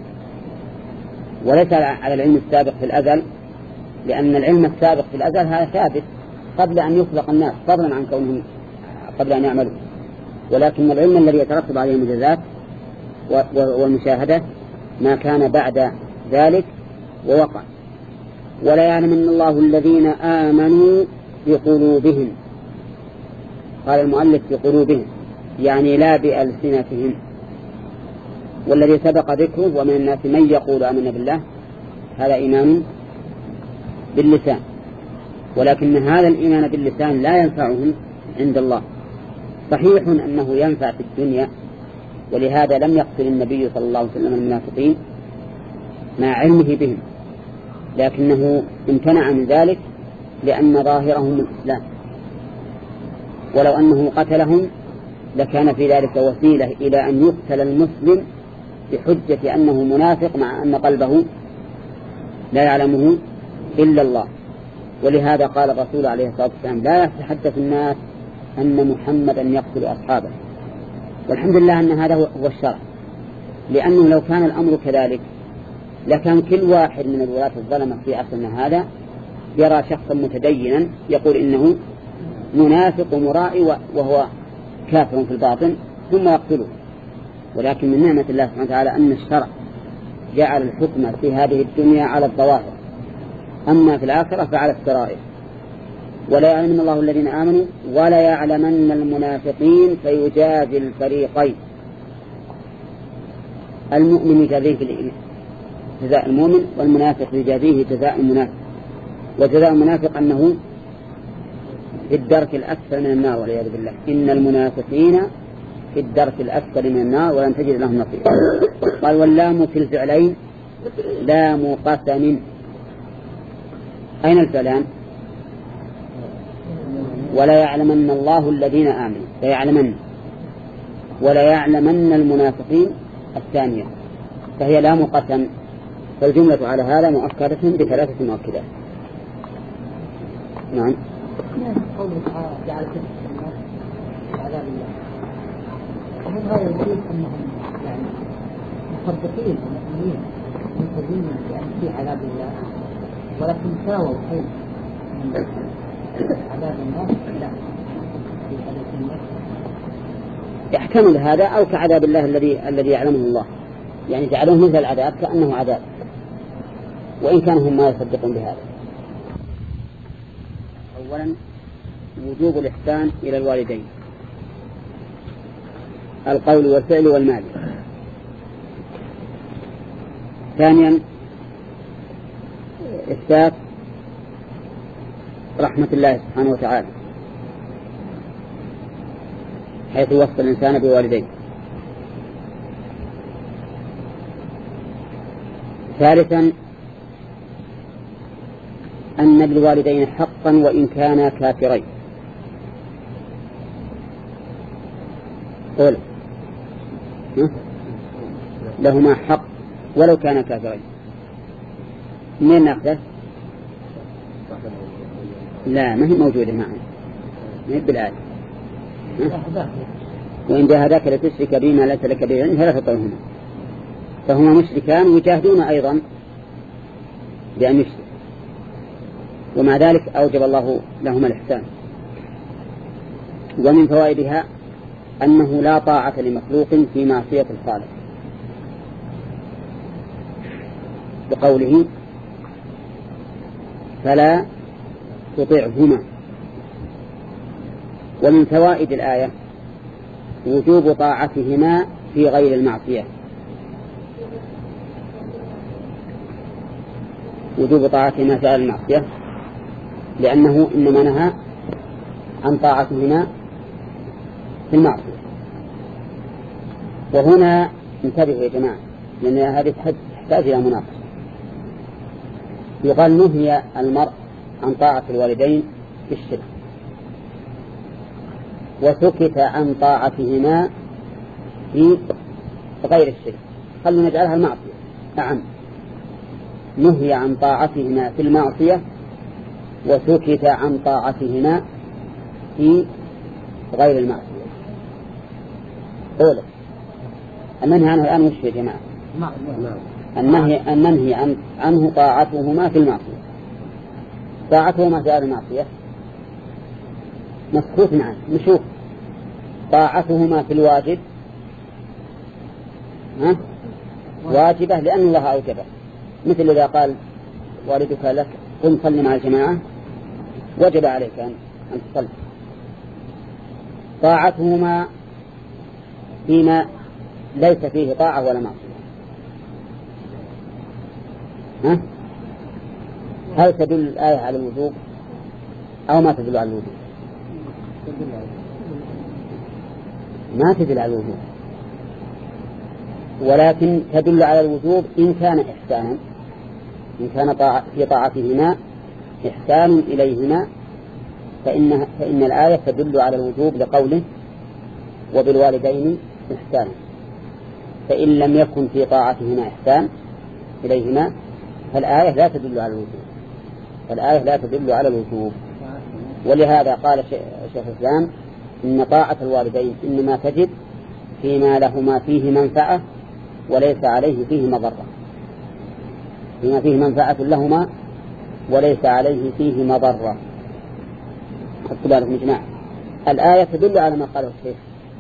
وليس على العلم السابق في الأزل، لأن العلم السابق في الأزل هذا ثابت قبل أن يخلق الناس، فضلا عن كونهم قبل أن يعملوا. ولكن العلم الذي يترتب عليه المجازات والمشاهدة ما كان بعد ذلك ووقع. ولا يعلمن الله الذين آمنوا بقلوبهم. قال المؤلف بقلوبهم يعني لا بألسنتهم. والذي سبق ذكره ومن الناس من يقول آمنا بالله هذا إيمان باللسان، ولكن هذا الإيمان باللسان لا ينفعهم عند الله. صحيح أنه ينفع في الدنيا ولهذا لم يقتل النبي صلى الله عليه وسلم المنافقين مع علمه بهم، لكنه امتنع من ذلك لأن ظاهرهم الإسلام، ولو أنه قتلهم لكان في ذلك وسيلة إلى أن يقتل المسلم بحجة أنه منافق مع أن قلبه لا يعلمه إلا الله. ولهذا قال الرسول عليه الصلاة والسلام لا يتحدث الناس أن محمدا يقتل أصحابه، والحمد لله أن هذا هو الشرع، لأنه لو كان الأمر كذلك لكان كل واحد من الولاة الظلمة في عصرنا هذا يرى شخصا متدينا يقول إنه منافق مرائي وهو كافر في الباطن ثم يقتله. ولكن من نعمة الله سبحانه وتعالى أن الشرع جعل الحكم في هذه الدنيا على الظواهر، أما في الآخرة فعلى السرائر. ولا يعلمن الله الذين آمنوا ولا يعلمن المنافقين فيجازي الفريقين. المؤمن يجازيه جزاء المؤمن، والمنافق يجازيه جزاء المنافق. وجزاء المنافق أنه في الدرك الأكثر من النار والعياذ بالله. إن المنافقين في الدرك الأكثر من النار ولن تجد لهم نصيرا. قال واللام في الفعلين لام قسم. أين الفعلان؟ ولا يعلمن الله الذين آمنوا، لا يعلمن، ولا يعلمن المنافقين الثانية، فهي لام قسم. فالجملة على هذا مؤكدة بثلاثة مؤكدات. نعم. قوله تعالى جعل الناس عذاب الله، وهم هذا يقول أنهم يعني مصدقين ومؤمنين منتظرين بأن في عذاب الله، ولكن ساووا حيث من عذاب الناس لا في عذاب الناس يحتمل هذا أو كعذاب الله الذي الذي يعلمه الله، يعني جعلوه مثل العذاب كأنه عذاب، وإن كانوا هم ما يصدقون بهذا. أولا وجوب الإحسان إلى الوالدين، القول والفعل والمال. ثانيا إثبات رحمة الله سبحانه وتعالى حيث وصف الإنسان بوالديه. ثالثا أن للوالدين حقا وإن كانا كافرين. قول لهما حق ولو كانا كافرين. منين نأخذه؟ لا ما هي موجودة معنا، ما هي بالآية. وإن جاهداك لتشرك بما ليس لك به علم فلا تطعهما، فهما مشركان ويجاهدون أيضا بأن يشرك، ومع ذلك أوجب الله لهما الإحسان. ومن فوائدها أنه لا طاعة لمخلوق في معصية الخالق، بقوله فلا تطعهما. ومن فوائد الآية وجوب طاعتهما في غير المعصية، وجوب طاعتهما في غير المعصية لأنه إنما نهى عن طاعتهما في المعصية. وهنا انتبهوا يا جماعة، لأن هذه تحتاج إلى مناقشة. يقال نهي المرء عن طاعة الوالدين في الشرك، وسكت عن طاعتهما في غير الشرك. خلوا نجعلها المعصية. نعم، نهي عن طاعتهما في المعصية وسكت عن طاعتهما في غير المعصية. قوله النهي عنه الآن وش يا جماعة؟ النهي النهي عن عنه طاعتهما في المعصية. طاعتهما في غير المعصية مسكوت عنه. نشوف طاعتهما في الواجب ها؟ واجبة لأن الله أوجبه، مثل إذا قال والدك لك قم صل مع الجماعة وجب عليك أن تصلي. طاعتهما فيما ليس فيه طاعة ولا معصية. ها؟ هل تدل الآية على الوجوب أو ما تدل على الوجوب؟ ما تدل على الوجوب. ولكن تدل على الوجوب إن كان إحسانا، إن كان طاعة في طاعتهما إحسان إليهما فإن, فإن الآية تدل على الوجوب لقوله وبالوالدين إحسانا. فإن لم يكن في طاعتهما إحسان إليهما فالآية لا تدل على الوجوب، فالآية لا تدل على الوجوب. ولهذا قال شيخ الإسلام إن طاعة الوالدين إنما تجب فيما لهما فيه منفعة وليس عليه فيه مضرة، فيما فيه منفعة لهما وليس عليه فيه مضرة. خذوا بالكم يا جماعة، الآية تدل على ما قاله الشيخ،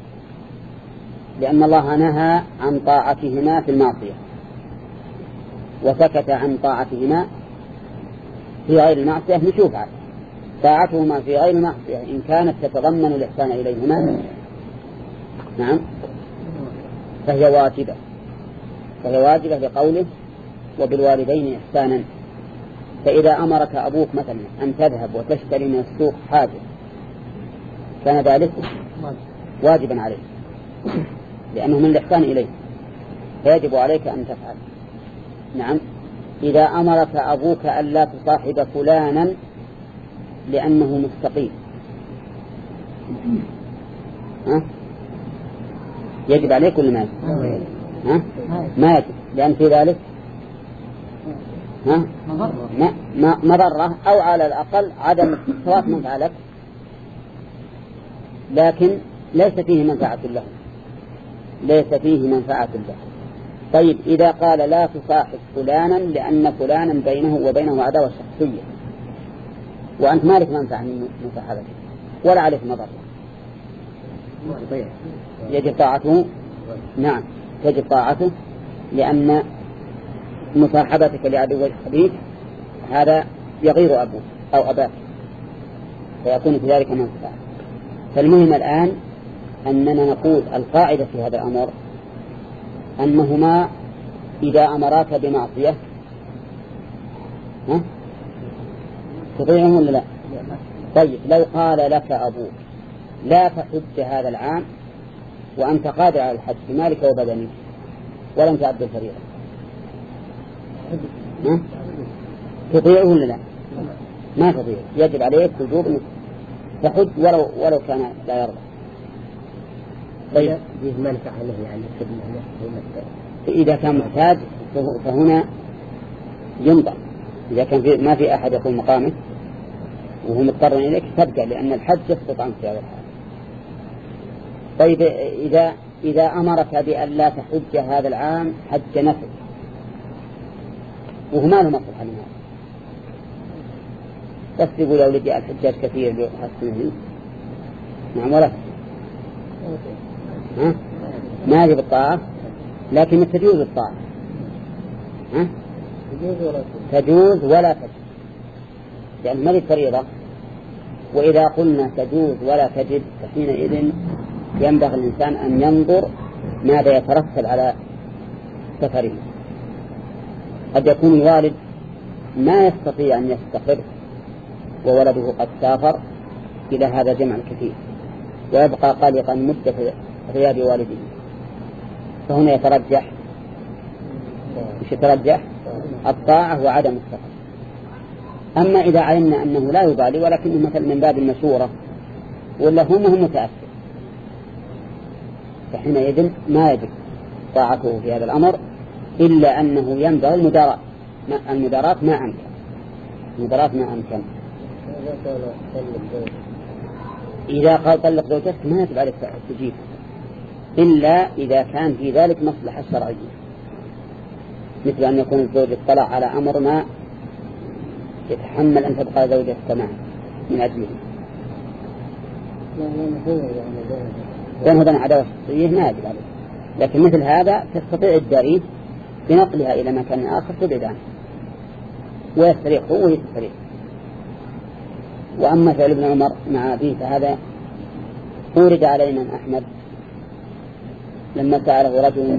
لأن الله نهى عن طاعتهما في المعصية وسكت عن طاعتهما في غير المعصية. نشوف عنه طاعتهما في غير المعصية إن كانت تتضمن الإحسان إليهما نعم فهي واجبة، فهي واجبة لقوله وبالوالدين إحسانا. فإذا أمرك أبوك مثلا أن تذهب وتشتري من السوق حاجة كان ذلك واجبا عليك لأنه من الإحسان إليه فيجب عليك أن تفعل. نعم. إذا أمرك أبوك أن لا تصاحب فلانا لأنه مستقيم ها؟ يجب عليك ولا ما يجب؟ ها؟ ما يجب، لأن في ذلك ها؟ مضرة أو على الأقل عدم سواء منفعة لك لكن ليس فيه منفعة له، ليس فيه منفعة له. طيب إذا قال لا تصاحب فلانا لأن فلانا بينه وبينه عداوة شخصية وأنت مالك منفعة من مصاحبته ولا عليك مضرة، يجب طاعته. نعم تجب طاعته لأن مصاحبتك لعدو الحديث هذا يغير أبوك أو أباك فيكون في ذلك منفعة. فالمهم الآن أننا نقول القاعدة في هذا الأمر أنهما إذا أمراك بمعصية ها تطيعهم ولا لا؟ طيب لو قال لك أبوك لا تحج هذا العام وأنت قادر على الحج بمالك وبدنك ولم تعد الفريضة تطيعه ولا لا؟ ما تطيع، يجب عليك وجوب أنك تحج ولو ولو كان لا يرضى. طيب منفعة له يعني إذا كان محتاج فهنا ينظر، إذا كان في ما في أحد يقوم مقامك وهو مضطر إليك تبقى لأن الحج يسقط عنك في هذا الحال. طيب إذا إذا أمرك بأن لا تحج هذا العام حج نفل وهو ما له مصلحة لنا بس يقول لو لجأ الحجاج كثير بحسنه نعم ولا ها ما يجب الطاعة لكن تجوز الطاعة ها تجوز ولا تجوز يعني ما لي فريضة. وإذا قلنا تجوز ولا تجب فحينئذ ينبغي الإنسان أن ينظر ماذا يترتب على سفره. قد يكون الوالد ما يستطيع أن يستقر وولده قد سافر إلى هذا جمع كثير ويبقى قلقا مدة غياب والده فهنا يترجح مش يترجح الطاعة وعدم السفر. أما إذا علمنا أنه لا يبالي ولكنه مثلا من باب المشورة ولا هم هم متأثر فحينئذ ما يجب طاعته في هذا الأمر إلا أنه ينبغي المداراة المداراة ما أمكن المداراة ما أمكن. إذا قال طلق زوجتك ما يجب عليك تجيب إلا إذا كان في ذلك مصلحة شرعية مثل أن يكون الزوج اطلع على أمر ما يتحمل أن تبقى زوجتك معه من أجله لأن هذا عداوة شخصية ما يجب عليك. لكن مثل هذا تستطيع الداريه بنقلها إلى مكان آخر تبعد عنه ويستريح هو ويستريح. وأما فعل ابن عمر مع أبيه فهذا أورد علينا أحمد لما سأله رجل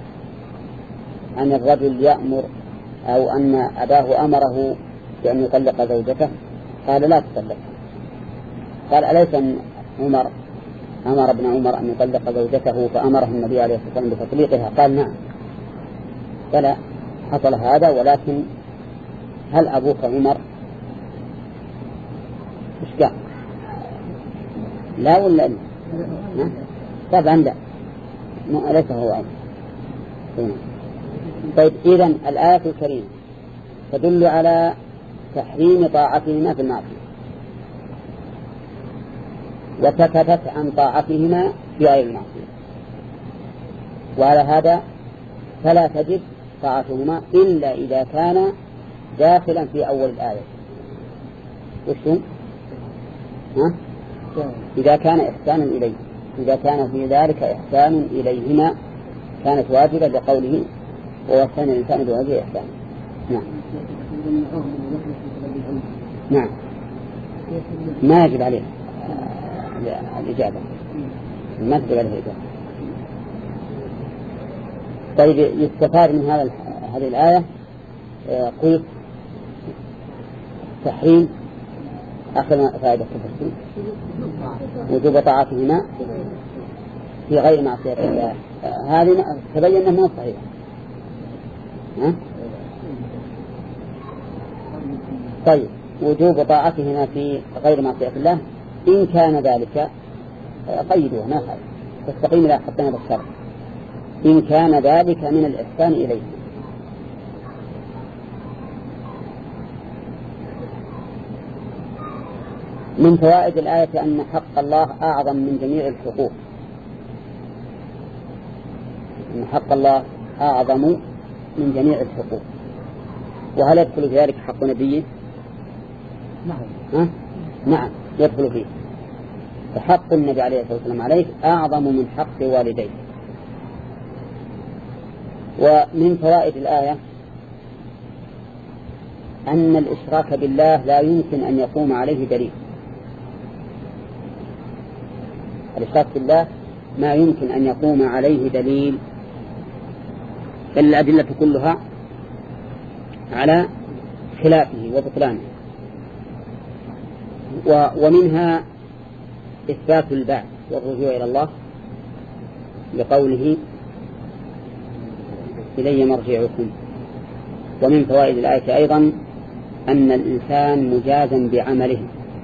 أن الرجل يأمر أو أن أباه أمره بأن يطلق زوجته قال لا تطلق. قال أليس عمر أمر ابن عمر أن يطلق زوجته فأمره النبي عليه الصلاة والسلام بتطليقها؟ قال نعم بلى حصل هذا، ولكن هل أبوك عمر؟ إيش قال؟ لا ولا لا؟ طبعا لا، ليس هو عمر. طيب إذن الآية الكريمة تدل على تحريم طاعتهما في المعصية، وسكتت عن طاعتهما في غير المعصية، وعلى هذا فلا تجب طاعتهما إلا إذا كان داخلا في أول الآية. وشو؟ ها؟ إذا كان إحسانا إليه، إذا كان في ذلك إحسان إليهما كانت واجبة لقوله ووصينا الإنسان بوالديه إحسانا. نعم. نعم ما يجب عليه الإجابة، ما تجب عليه الإجابة. طيب يستفاد من هذا هذه الآية قلت تحريم آخر فائدة التفسير وجوب طاعتهما في غير معصية الله. هذه تبين أنها صحيحة. ها؟ طيب وجوب طاعتهما في غير معصية الله إن كان ذلك قيدوه ما خالف تستقيم إلى حطنا بالشرع، إن كان ذلك من الإحسان إليه. من فوائد الآية أن حق الله أعظم من جميع الحقوق، أن حق الله أعظم من جميع الحقوق. وهل يدخل في ذلك حق نبيه؟ نعم. ها؟ نعم يدخل فيه. فحق النبي عليه الصلاة والسلام عليه أعظم من حق والديه. ومن فوائد الآية أن الإشراك بالله لا يمكن أن يقوم عليه دليل. الإشراك بالله ما يمكن أن يقوم عليه دليل، بل الأدلة كلها على خلافه وبطلانه. ومنها إثبات البعث والرجوع إلى الله لقوله إلي مرجعكم. ومن فوائد الآية أيضا أن الإنسان مجازا بعمله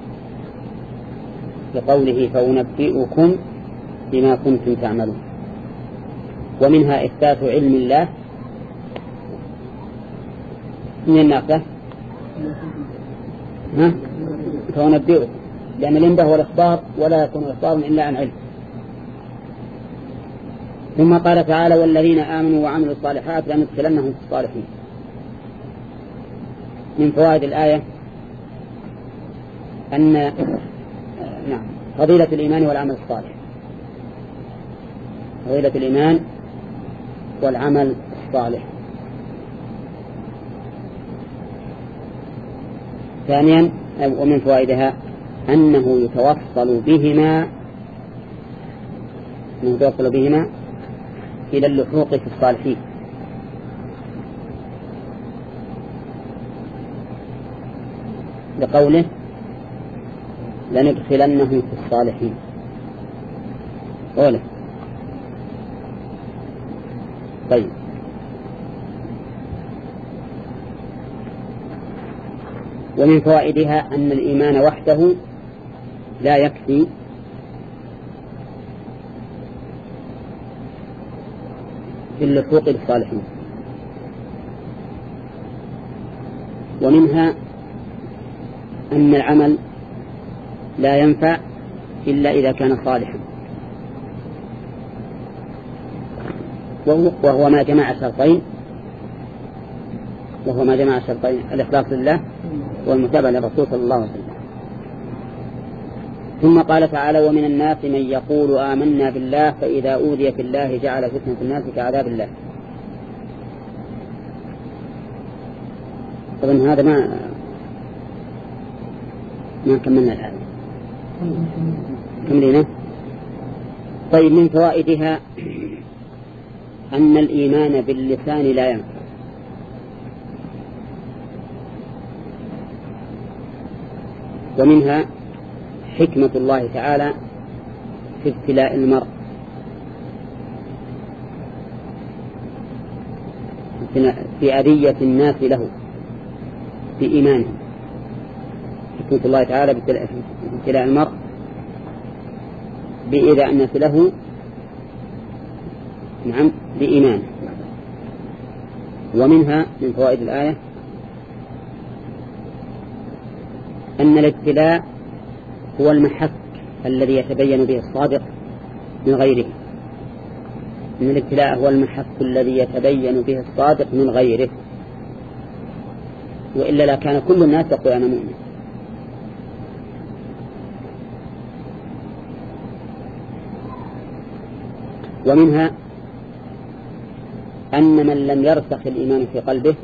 لقوله فأنبئكم بما كنتم تعملون. ومنها إثبات علم الله من الناقة ها فأنبئكم، لأن الإنباء هو الإخبار ولا يكون إخبار إلا عن علم. ثم قال تعالى والذين آمنوا وعملوا الصالحات لندخلنهم في الصالحين. من فوائد الآية أن نعم فضيلة الإيمان والعمل الصالح، فضيلة الإيمان والعمل الصالح. ثانيا ومن فوائدها أنه يتوصل بهما يتوصل بهما إلى اللحوق في الصالحين، لقوله لندخلنهم في الصالحين. أولا طيب ومن فوائدها أن الإيمان وحده لا يكفي في اللحوق بالصالحين. ومنها أن العمل لا ينفع إلا إذا كان صالحا، وهو ما جمع شرطين وهو ما جمع شرطين الإخلاص لله والمتابعة للرسول صلى الله عليه وسلم. ثم قال تعالى ومن الناس من يقول آمنا بالله فإذا أوذي في الله جعل فتنة الناس كعذاب الله. طبعا هذا ما ما كملنا الآن كملنا. طيب من فوائدها أن الإيمان باللسان لا ينفع، ومنها حكمة الله تعالى في ابتلاء المرء في أذية الناس له بإيمانه، حكمة الله تعالى بابتلاء المرء بإيذاء الناس له نعم بإيمانه. ومنها من فوائد الآية أن الابتلاء هو المحك الذي يتبين به الصادق من غيره، أن الابتلاء هو المحك الذي يتبين به الصادق من غيره، وإلا لا كان كل الناس يقول أنا مؤمن. ومنها أن من لم يرسخ الإيمان في قلبه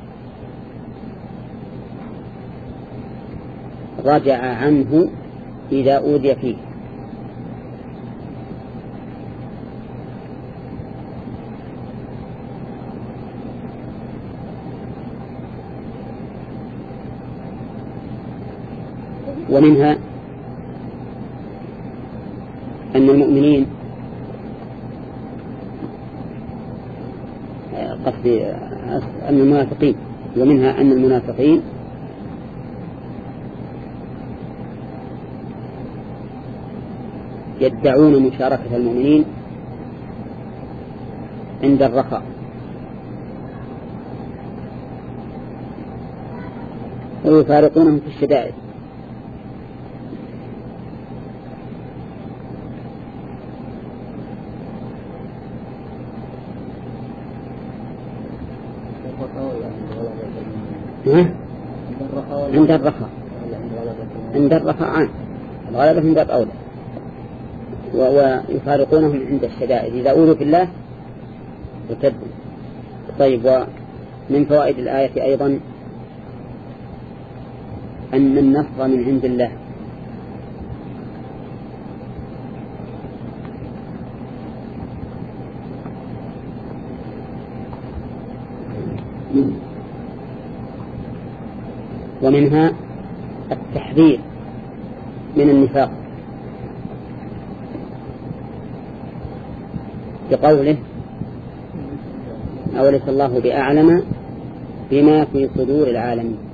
رجع عنه إذا أوذي فيه، ومنها أن المؤمنين قصدي أن المنافقين ومنها أن المنافقين يدعون مشاركة المؤمنين عند الرخاء، ويفارقونهم في الشدائد. عند الرخاء عند الرخاء عام الغلبة من باب أولى، ويفارقونهم عند الشدائد إذا أوذوا في الله ارتدوا. طيب، ومن فوائد الآية أيضا أن النصر من عند الله، ومنها التحذير من النفاق بقوله أوليس الله بأعلم بما في صدور العالمين.